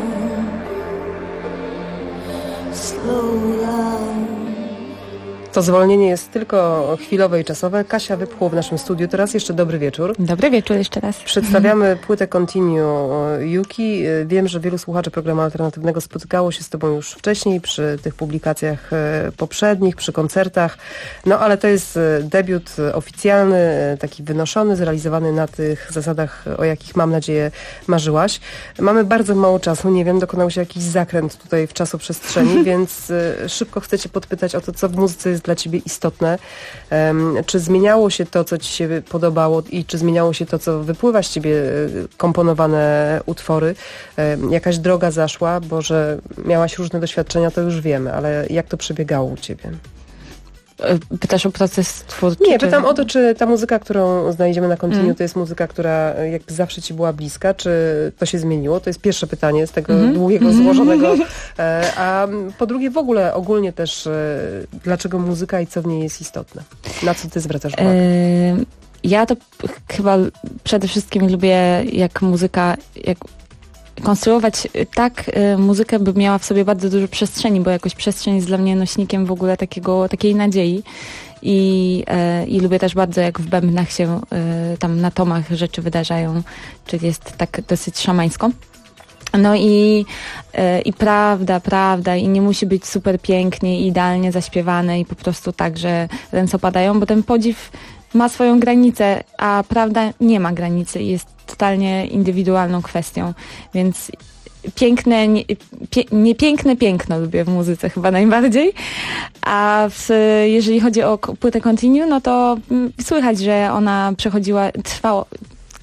Slow down. To zwolnienie jest tylko chwilowe i czasowe. Kasia Wypchło w naszym studiu. Teraz jeszcze dobry wieczór. Dobry wieczór jeszcze raz. Przedstawiamy płytę Continue Yuki. Wiem, że wielu słuchaczy programu alternatywnego spotykało się z Tobą już wcześniej przy tych publikacjach poprzednich, przy koncertach. No ale to jest debiut oficjalny, taki wynoszony, zrealizowany na tych zasadach, o jakich mam nadzieję marzyłaś. Mamy bardzo mało czasu. Nie wiem, dokonał się jakiś zakręt tutaj w czasoprzestrzeni, więc szybko chcę Cię podpytać o to, co w muzyce jest dla Ciebie istotne. Czy zmieniało się to, co Ci się podobało i czy zmieniało się to, co wypływa z Ciebie, komponowane utwory? Jakaś droga zaszła, bo że miałaś różne doświadczenia, to już wiemy, ale jak to przebiegało u Ciebie? Pytasz o proces twórczy? Nie, pytam o to, czy ta muzyka, którą znajdziemy na Continue, to jest muzyka, która jakby zawsze Ci była bliska, czy to się zmieniło? To jest pierwsze pytanie z tego długiego, złożonego. A po drugie, w ogóle, ogólnie też, dlaczego muzyka i co w niej jest istotne? Na co Ty zwracasz uwagę? Ja to chyba przede wszystkim lubię, jak muzyka, konstruować tak muzykę, by miała w sobie bardzo dużo przestrzeni, bo jakoś przestrzeń jest dla mnie nośnikiem w ogóle takiej nadziei. I lubię też bardzo, jak w bębnach się tam na tomach rzeczy wydarzają, czyli jest tak dosyć szamańsko. No i prawda, i nie musi być super pięknie i idealnie zaśpiewane i po prostu tak, że ręce opadają, bo ten podziw ma swoją granicę, a prawda nie ma granicy i jest totalnie indywidualną kwestią, więc piękne, niepiękne piękno lubię w muzyce chyba najbardziej, a jeżeli chodzi o płytę Continue, no to słychać, że ona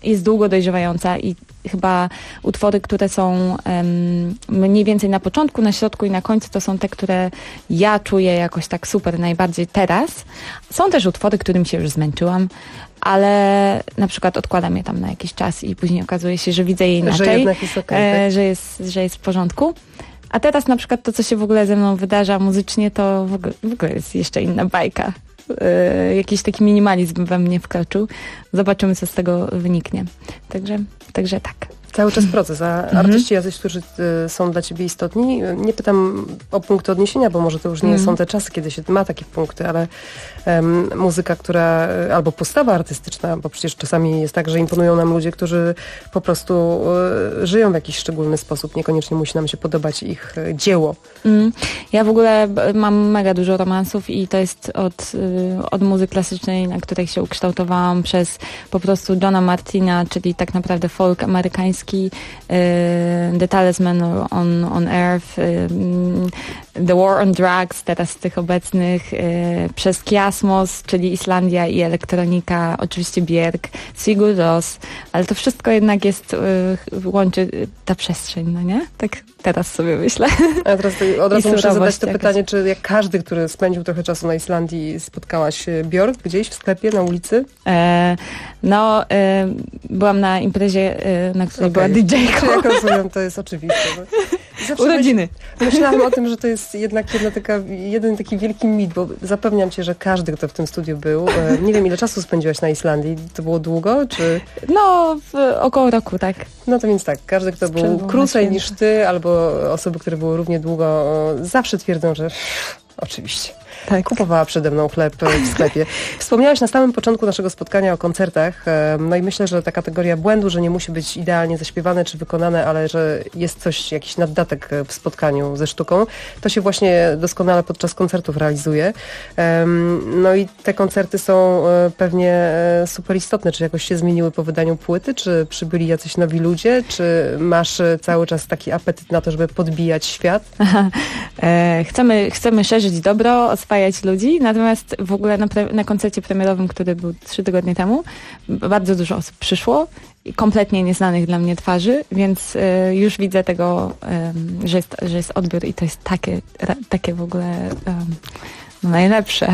jest długo dojrzewająca i chyba utwory, które są mniej więcej na początku, na środku i na końcu, to są te, które ja czuję jakoś tak super najbardziej teraz. Są też utwory, którym się już zmęczyłam, ale na przykład odkładam je tam na jakiś czas i później okazuje się, że widzę je inaczej, że jednak jest okay, że jest w porządku. A teraz na przykład to, co się w ogóle ze mną wydarza muzycznie, to w ogóle jest jeszcze inna bajka. Jakiś taki minimalizm we mnie wkroczył. Zobaczymy, co z tego wyniknie. Także tak. Cały czas proces, a artyści jacyś, którzy są dla ciebie istotni, nie pytam o punkty odniesienia, bo może to już nie są te czasy, kiedy się ma takie punkty, ale muzyka, która, albo postawa artystyczna, bo przecież czasami jest tak, że imponują nam ludzie, którzy po prostu żyją w jakiś szczególny sposób, niekoniecznie musi nam się podobać ich dzieło. Ja w ogóle mam mega dużo romansów i to jest od muzyki klasycznej, na której się ukształtowałam, przez po prostu Johna Martina, czyli tak naprawdę folk amerykański, The Talisman on Earth, The War on Drugs, teraz z tych obecnych, przez Kiasmos, czyli Islandia i elektronika, oczywiście Björk, Sigur Rós, ale to wszystko jednak jest, łączy ta przestrzeń, no nie? Tak teraz sobie myślę. A teraz od razu muszę zadać to pytanie, czy jak każdy, który spędził trochę czasu na Islandii, spotkałaś Björk gdzieś w sklepie, na ulicy? Byłam na imprezie, na której była DJ-ką. Jak rozumiem, to jest oczywiste. Urodziny. Myślałam o tym, że to jest jednak jeden taki wielki mit, bo zapewniam cię, że każdy, kto w tym studiu był, nie wiem, ile czasu spędziłaś na Islandii, to było długo, czy? Około roku, tak. No to więc tak, każdy, kto był krócej niż ty, albo osoby, które były równie długo, zawsze twierdzą, że oczywiście. Tak. Kupowała przede mną chleb w sklepie. Wspomniałaś na samym początku naszego spotkania o koncertach, no i myślę, że ta kategoria błędu, że nie musi być idealnie zaśpiewane czy wykonane, ale że jest jakiś naddatek w spotkaniu ze sztuką, to się właśnie doskonale podczas koncertów realizuje. No i te koncerty są pewnie super istotne. Czy jakoś się zmieniły po wydaniu płyty? Czy przybyli jacyś nowi ludzie? Czy masz cały czas taki apetyt na to, żeby podbijać świat? Chcemy szerzyć dobro, oswajać ludzi, natomiast w ogóle na koncercie premierowym, który był 3 tygodnie temu, bardzo dużo osób przyszło, kompletnie nieznanych dla mnie twarzy, więc już widzę tego, że jest odbiór i to jest takie w ogóle najlepsze.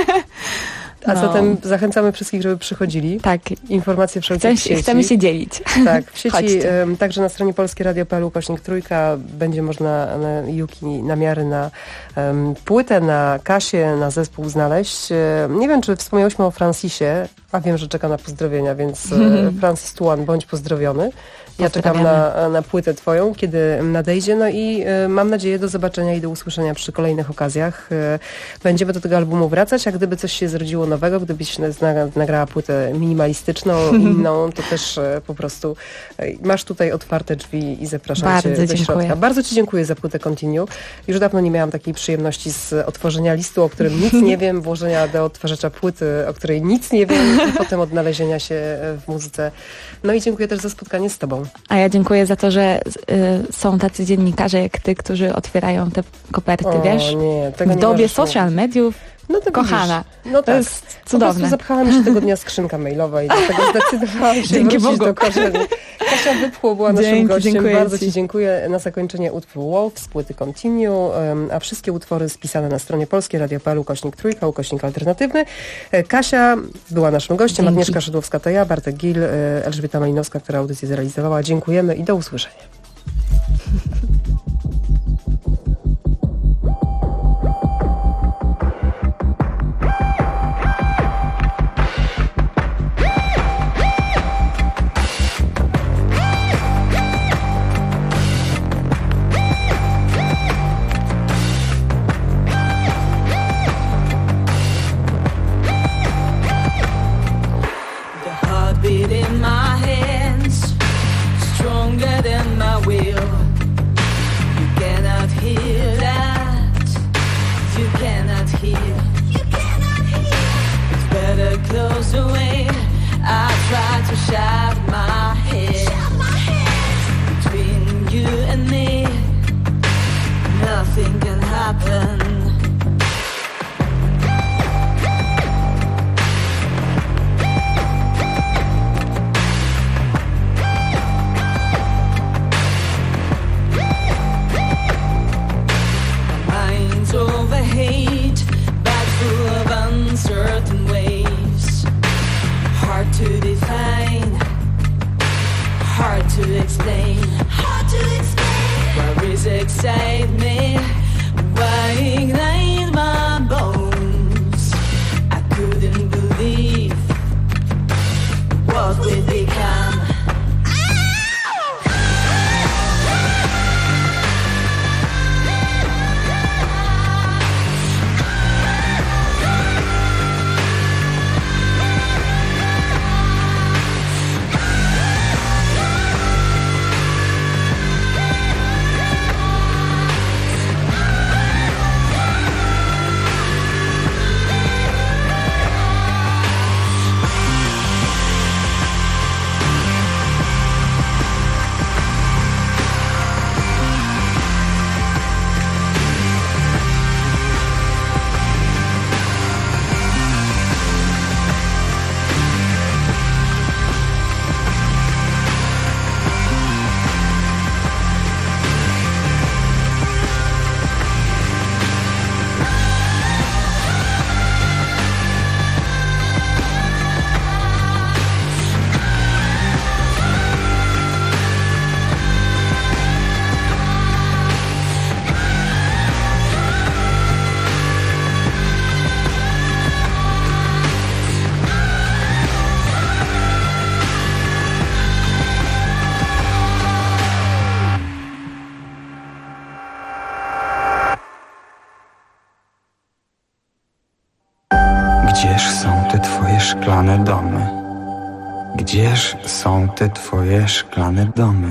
A zatem zachęcamy wszystkich, żeby przychodzili. Tak. Informacje wszelkie w sieci. Chcemy się dzielić. Tak, w sieci, także na stronie polskieradio.pl/Trójka będzie można Yuki namiary na płytę, na Kasię, na zespół znaleźć. Nie wiem, czy wspomniałyśmy o Francisie, a wiem, że czeka na pozdrowienia, więc Francis Tuan, bądź pozdrowiony. Ja czekam na płytę twoją, kiedy nadejdzie, no i mam nadzieję do zobaczenia i do usłyszenia przy kolejnych okazjach. Będziemy do tego albumu wracać, a gdyby coś się zrodziło nowego, gdybyś nagrała płytę minimalistyczną, inną, to też po prostu masz tutaj otwarte drzwi i zapraszam cię do środka. Bardzo ci dziękuję za płytę Continue. Już dawno nie miałam takiej przyjemności z otworzenia listu, o którym nic nie wiem, włożenia do odtwarzacza płyty, o której nic nie wiem i potem odnalezienia się w muzyce. No i dziękuję też za spotkanie z tobą. A ja dziękuję za to, że są tacy dziennikarze jak ty, którzy otwierają te koperty, wiesz? Nie, w dobie social mediów. No to kochana. No to tak. jest cudowne. Po prostu zapchała mi się tego dnia skrzynka mailowa i dlatego zdecydowałam się wrócić do korzeni. Kasia Wypchło była naszym gościem. Bardzo ci dziękuję. Na zakończenie utwór Wolf z płyty Continue, a wszystkie utwory spisane na stronie polskieradio.pl/Trójka, alternatywny. Kasia była naszym gościem, Agnieszka Szydłowska to ja, Bartek Gil, Elżbieta Malinowska, która audycję zrealizowała. Dziękujemy i do usłyszenia. music saved me. Why ignite my bones? I couldn't believe what we'd become. Gdzież są te twoje szklane domy? Gdzież są te twoje szklane domy?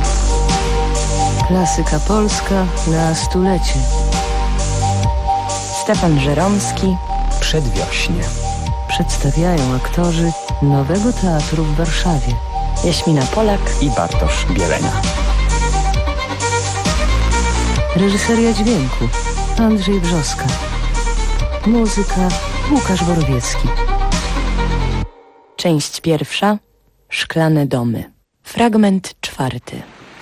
Klasyka polska na stulecie. Stefan Żeromski. Przedwiośnie. Przedstawiają aktorzy Nowego Teatru w Warszawie. Jaśmina Polak i Bartosz Bielenia. Reżyseria dźwięku Andrzej Brzoska. Muzyka Łukasz Borowiecki. Część pierwsza. Szklane domy. Fragment czwarty.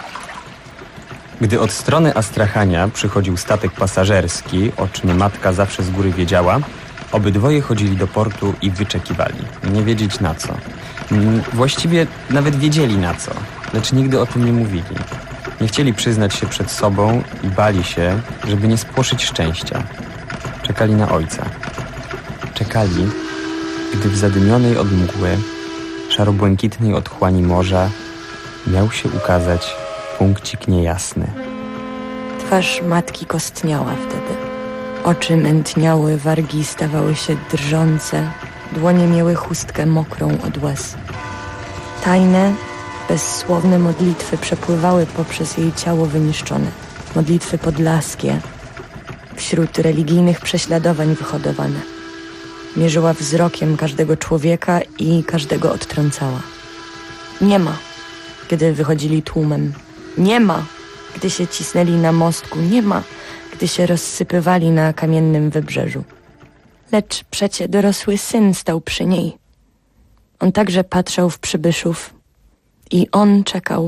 Gdy od strony Astrachania przychodził statek pasażerski, o czym matka zawsze z góry wiedziała, obydwoje chodzili do portu i wyczekiwali. Nie wiedzieć na co. Właściwie nawet wiedzieli na co, lecz nigdy o tym nie mówili. Nie chcieli przyznać się przed sobą i bali się, żeby nie spłoszyć szczęścia. Czekali na ojca. Czekali, gdy w zadymionej od mgły, szarobłękitnej otchłani morza miał się ukazać punkcik niejasny. Twarz matki kostniała wtedy. Oczy mętniały, wargi stawały się drżące, dłonie miały chustkę mokrą od łez. Tajne, bezsłowne modlitwy przepływały poprzez jej ciało wyniszczone. Modlitwy podlaskie, wśród religijnych prześladowań wyhodowane. Mierzyła wzrokiem każdego człowieka i każdego odtrącała. Nie ma, gdy wychodzili tłumem. Nie ma, gdy się cisnęli na mostku. Nie ma, gdy się rozsypywali na kamiennym wybrzeżu. Lecz przecie dorosły syn stał przy niej. On także patrzał w przybyszów i on czekał.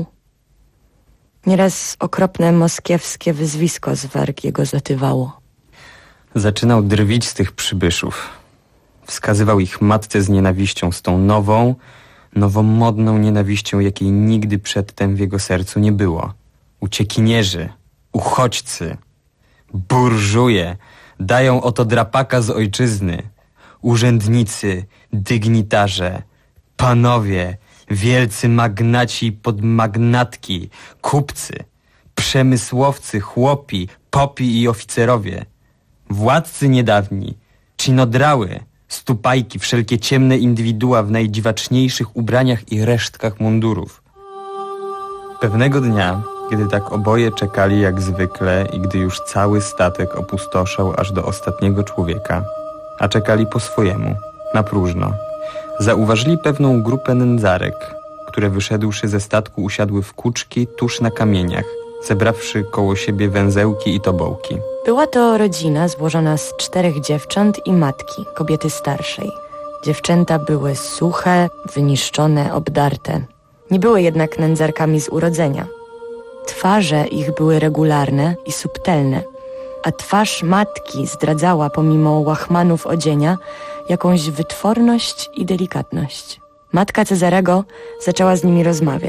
Nieraz okropne moskiewskie wyzwisko z warg jego zatywało. Zaczynał drwić z tych przybyszów. Wskazywał ich matce z nienawiścią, z tą nowomodną nienawiścią, jakiej nigdy przedtem w jego sercu nie było. Uciekinierzy, uchodźcy, burżuje dają oto drapaka z ojczyzny. Urzędnicy, dygnitarze, panowie, wielcy magnaci i podmagnatki, kupcy, przemysłowcy, chłopi, popi i oficerowie, władcy niedawni, czinodrały, stupajki, wszelkie ciemne indywidua w najdziwaczniejszych ubraniach i resztkach mundurów. Pewnego dnia, kiedy tak oboje czekali jak zwykle i gdy już cały statek opustoszał aż do ostatniego człowieka, a czekali po swojemu, na próżno, zauważyli pewną grupę nędzarek, które wyszedłszy ze statku usiadły w kuczki tuż na kamieniach, zebrawszy koło siebie węzełki i tobołki. Była to rodzina złożona z 4 dziewcząt i matki, kobiety starszej. Dziewczęta były suche, wyniszczone, obdarte. Nie były jednak nędzarkami z urodzenia. Twarze ich były regularne i subtelne, a twarz matki zdradzała pomimo łachmanów odzienia jakąś wytworność i delikatność. Matka Cezarego zaczęła z nimi rozmawiać.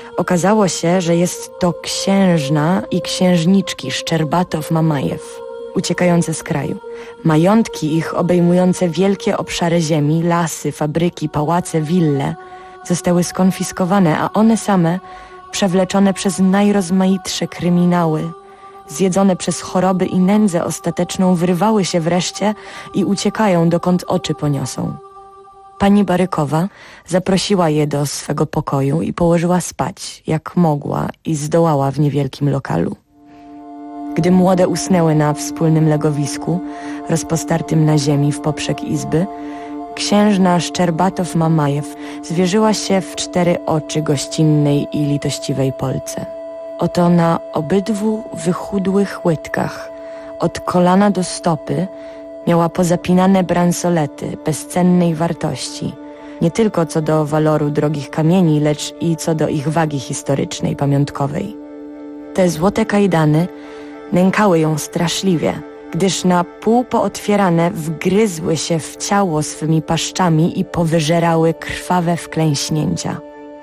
Okazało się, że jest to księżna i księżniczki Szczerbatow-Mamajew, uciekające z kraju. Majątki ich obejmujące wielkie obszary ziemi, lasy, fabryki, pałace, wille zostały skonfiskowane, a one same przewleczone przez najrozmaitsze kryminały, zjedzone przez choroby i nędzę ostateczną, wyrwały się wreszcie i uciekają, dokąd oczy poniosą. Pani Barykowa zaprosiła je do swego pokoju i położyła spać, jak mogła, i zdołała w niewielkim lokalu. Gdy młode usnęły na wspólnym legowisku, rozpostartym na ziemi w poprzek izby, księżna Szczerbatow-Mamajew zwierzyła się w 4 oczy gościnnej i litościwej Polce. Oto na obydwu wychudłych łydkach, od kolana do stopy, miała pozapinane bransolety bezcennej wartości, nie tylko co do waloru drogich kamieni, lecz i co do ich wagi historycznej, pamiątkowej. Te złote kajdany nękały ją straszliwie, gdyż na pół pootwierane wgryzły się w ciało swymi paszczami i powyżerały krwawe wklęśnięcia.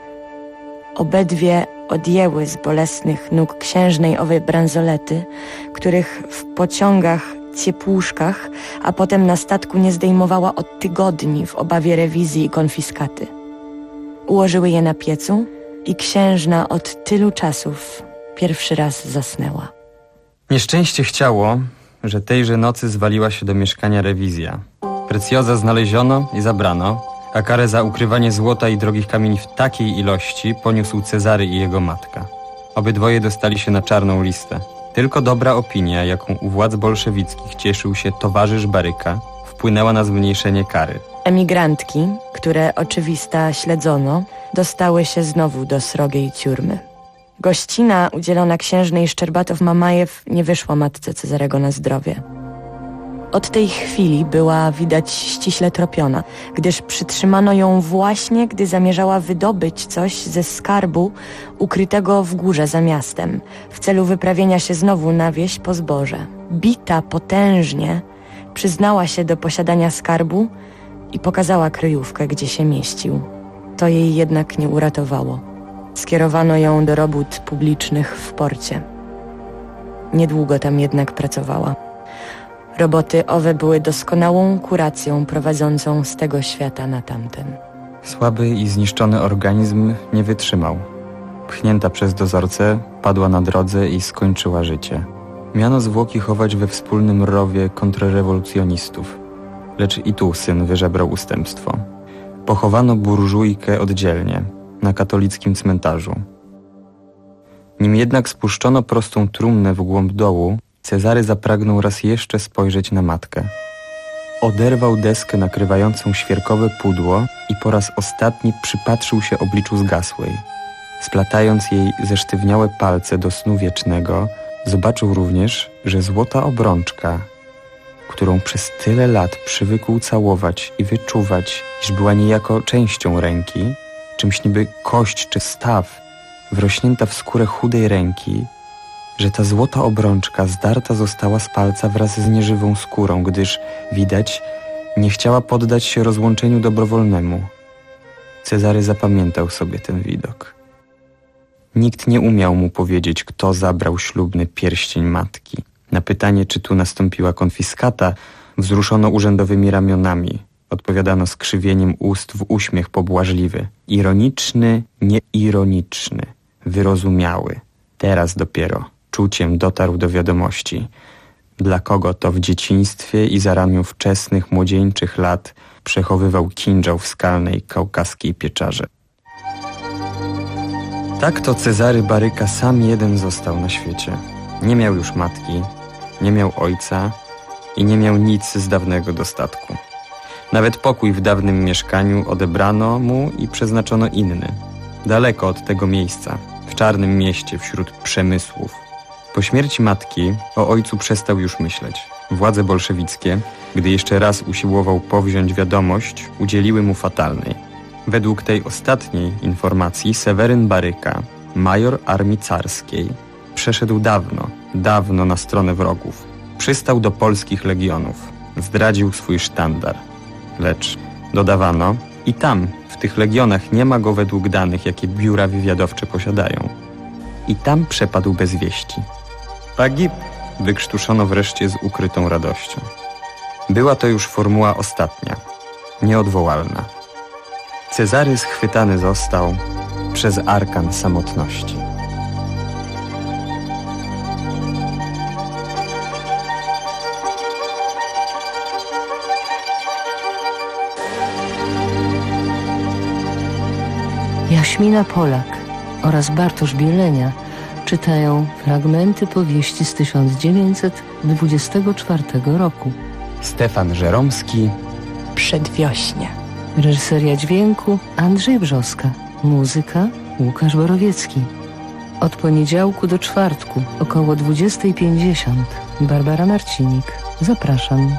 Obedwie odjęły z bolesnych nóg księżnej owe bransolety, których w pociągach, ciepłuszkach, a potem na statku nie zdejmowała od tygodni w obawie rewizji i konfiskaty. Ułożyły je na piecu i księżna od tylu czasów pierwszy raz zasnęła. Nieszczęście chciało, że tejże nocy zwaliła się do mieszkania rewizja. Precjoza znaleziono i zabrano, a karę za ukrywanie złota i drogich kamieni w takiej ilości poniósł Cezary i jego matka. Obydwoje dostali się na czarną listę. Tylko dobra opinia, jaką u władz bolszewickich cieszył się towarzysz Baryka, wpłynęła na zmniejszenie kary. Emigrantki, które oczywista śledzono, dostały się znowu do srogiej ciurmy. Gościna udzielona księżnej Szczerbatow-Mamajew nie wyszła matce Cezarego na zdrowie. Od tej chwili była widać ściśle tropiona, gdyż przytrzymano ją właśnie, gdy zamierzała wydobyć coś ze skarbu ukrytego w górze za miastem, w celu wyprawienia się znowu na wieś po zboże. Bita potężnie, przyznała się do posiadania skarbu i pokazała kryjówkę, gdzie się mieścił. To jej jednak nie uratowało. Skierowano ją do robót publicznych w porcie. Niedługo tam jednak pracowała. Roboty owe były doskonałą kuracją prowadzącą z tego świata na tamten. Słaby i zniszczony organizm nie wytrzymał. Pchnięta przez dozorcę, padła na drodze i skończyła życie. Miano zwłoki chować we wspólnym rowie kontrrewolucjonistów, lecz i tu syn wyżebrał ustępstwo. Pochowano burżujkę oddzielnie, na katolickim cmentarzu. Nim jednak spuszczono prostą trumnę w głąb dołu, Cezary zapragnął raz jeszcze spojrzeć na matkę. Oderwał deskę nakrywającą świerkowe pudło i po raz ostatni przypatrzył się obliczu zgasłej. Splatając jej zesztywniałe palce do snu wiecznego, zobaczył również, że złota obrączka, którą przez tyle lat przywykł całować i wyczuwać, iż była niejako częścią ręki, czymś niby kość czy staw, wrośnięta w skórę chudej ręki, że ta złota obrączka zdarta została z palca wraz z nieżywą skórą, gdyż, widać, nie chciała poddać się rozłączeniu dobrowolnemu. Cezary zapamiętał sobie ten widok. Nikt nie umiał mu powiedzieć, kto zabrał ślubny pierścień matki. Na pytanie, czy tu nastąpiła konfiskata, wzruszono urzędowymi ramionami. Odpowiadano skrzywieniem ust w uśmiech pobłażliwy. Ironiczny, nieironiczny, wyrozumiały. Teraz dopiero czuciem dotarł do wiadomości, dla kogo to w dzieciństwie i za ramię wczesnych, młodzieńczych lat przechowywał kinżał w skalnej kaukaskiej pieczarze. Tak to Cezary Baryka sam jeden został na świecie. Nie miał już matki, nie miał ojca i nie miał nic z dawnego dostatku. Nawet pokój w dawnym mieszkaniu odebrano mu i przeznaczono inny, daleko od tego miejsca, w czarnym mieście wśród przemysłów. Po śmierci matki o ojcu przestał już myśleć. Władze bolszewickie, gdy jeszcze raz usiłował powziąć wiadomość, udzieliły mu fatalnej. Według tej ostatniej informacji Seweryn Baryka, major armii carskiej, przeszedł dawno na stronę wrogów. Przystał do polskich legionów. Zdradził swój sztandar. Lecz dodawano, I tam, w tych legionach, nie ma go według danych, jakie biura wywiadowcze posiadają. I tam przepadł bez wieści. Pagib wykrztuszono wreszcie z ukrytą radością. Była to już formuła ostatnia, nieodwołalna. Cezary schwytany został przez arkan samotności. Jaśmina Polak oraz Bartosz Bielenia czytają fragmenty powieści z 1924 roku. Stefan Żeromski. Przedwiośnie. Reżyseria dźwięku Andrzej Brzoska. Muzyka Łukasz Borowiecki. Od poniedziałku do czwartku około 20:50. Barbara Marcinik. Zapraszam.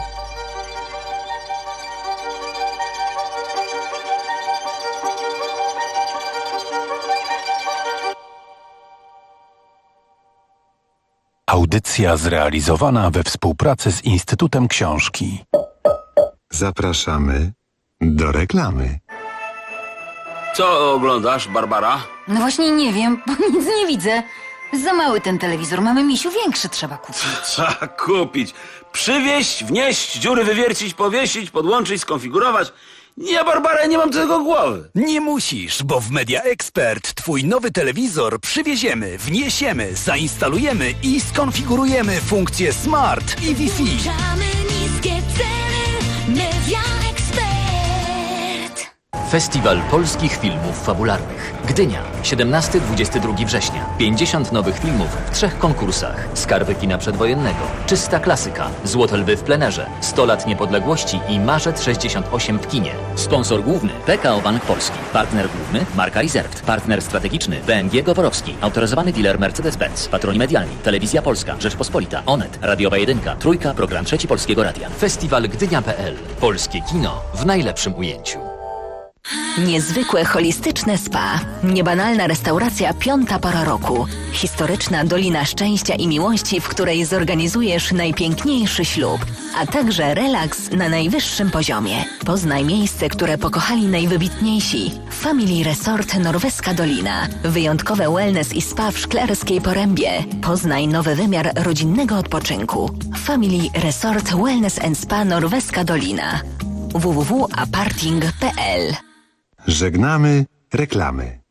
Audycja zrealizowana we współpracy z Instytutem Książki. Zapraszamy do reklamy. Co oglądasz, Barbara? No właśnie nie wiem, bo nic nie widzę. Za mały ten telewizor, mamy, misiu, większy trzeba kupić. Trzeba kupić. Przywieźć, wnieść, dziury wywiercić, powiesić, podłączyć, skonfigurować. Nie, Barbara, nie mam tego głowy. Nie musisz, bo w Media Expert twój nowy telewizor przywieziemy, wniesiemy, zainstalujemy i skonfigurujemy funkcje Smart i Wi-Fi. Niskie ceny, Media Expert. Festiwal polskich filmów fabularnych. Gdynia, 17-22 września. 50 nowych filmów w 3 konkursach. Skarby kina przedwojennego, Czysta klasyka, Złote lwy w plenerze, 100 lat niepodległości i Marzec 68 w kinie. Sponsor główny PKO Bank Polski. Partner główny Marka Reserved. Partner strategiczny BMG Goworowski. Autoryzowany dealer Mercedes-Benz. Patroni medialni Telewizja Polska, Rzeczpospolita, Onet, Radiowa 1, Trójka, Program 3 Polskiego Radia. Festiwal Gdynia.pl. Polskie kino w najlepszym ujęciu. Niezwykłe holistyczne spa. Niebanalna restauracja Piąta Pora Roku. Historyczna Dolina Szczęścia i Miłości, w której zorganizujesz najpiękniejszy ślub, a także relaks na najwyższym poziomie. Poznaj miejsce, które pokochali najwybitniejsi. Family Resort Norweska Dolina. Wyjątkowe wellness i spa w Szklarskiej Porębie. Poznaj nowy wymiar rodzinnego odpoczynku. Family Resort Wellness and Spa Norweska Dolina. www.aparting.pl. Żegnamy reklamy.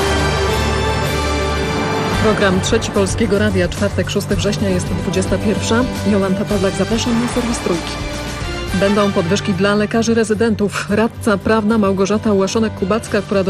Program Trzeci Polskiego Radia, czwartek, 6 września, jest 21. Jolanta Pawlak, zapraszam na serwis Trójki. Będą podwyżki dla lekarzy rezydentów. Radca prawna Małgorzata Łaszonek-Kubacka, która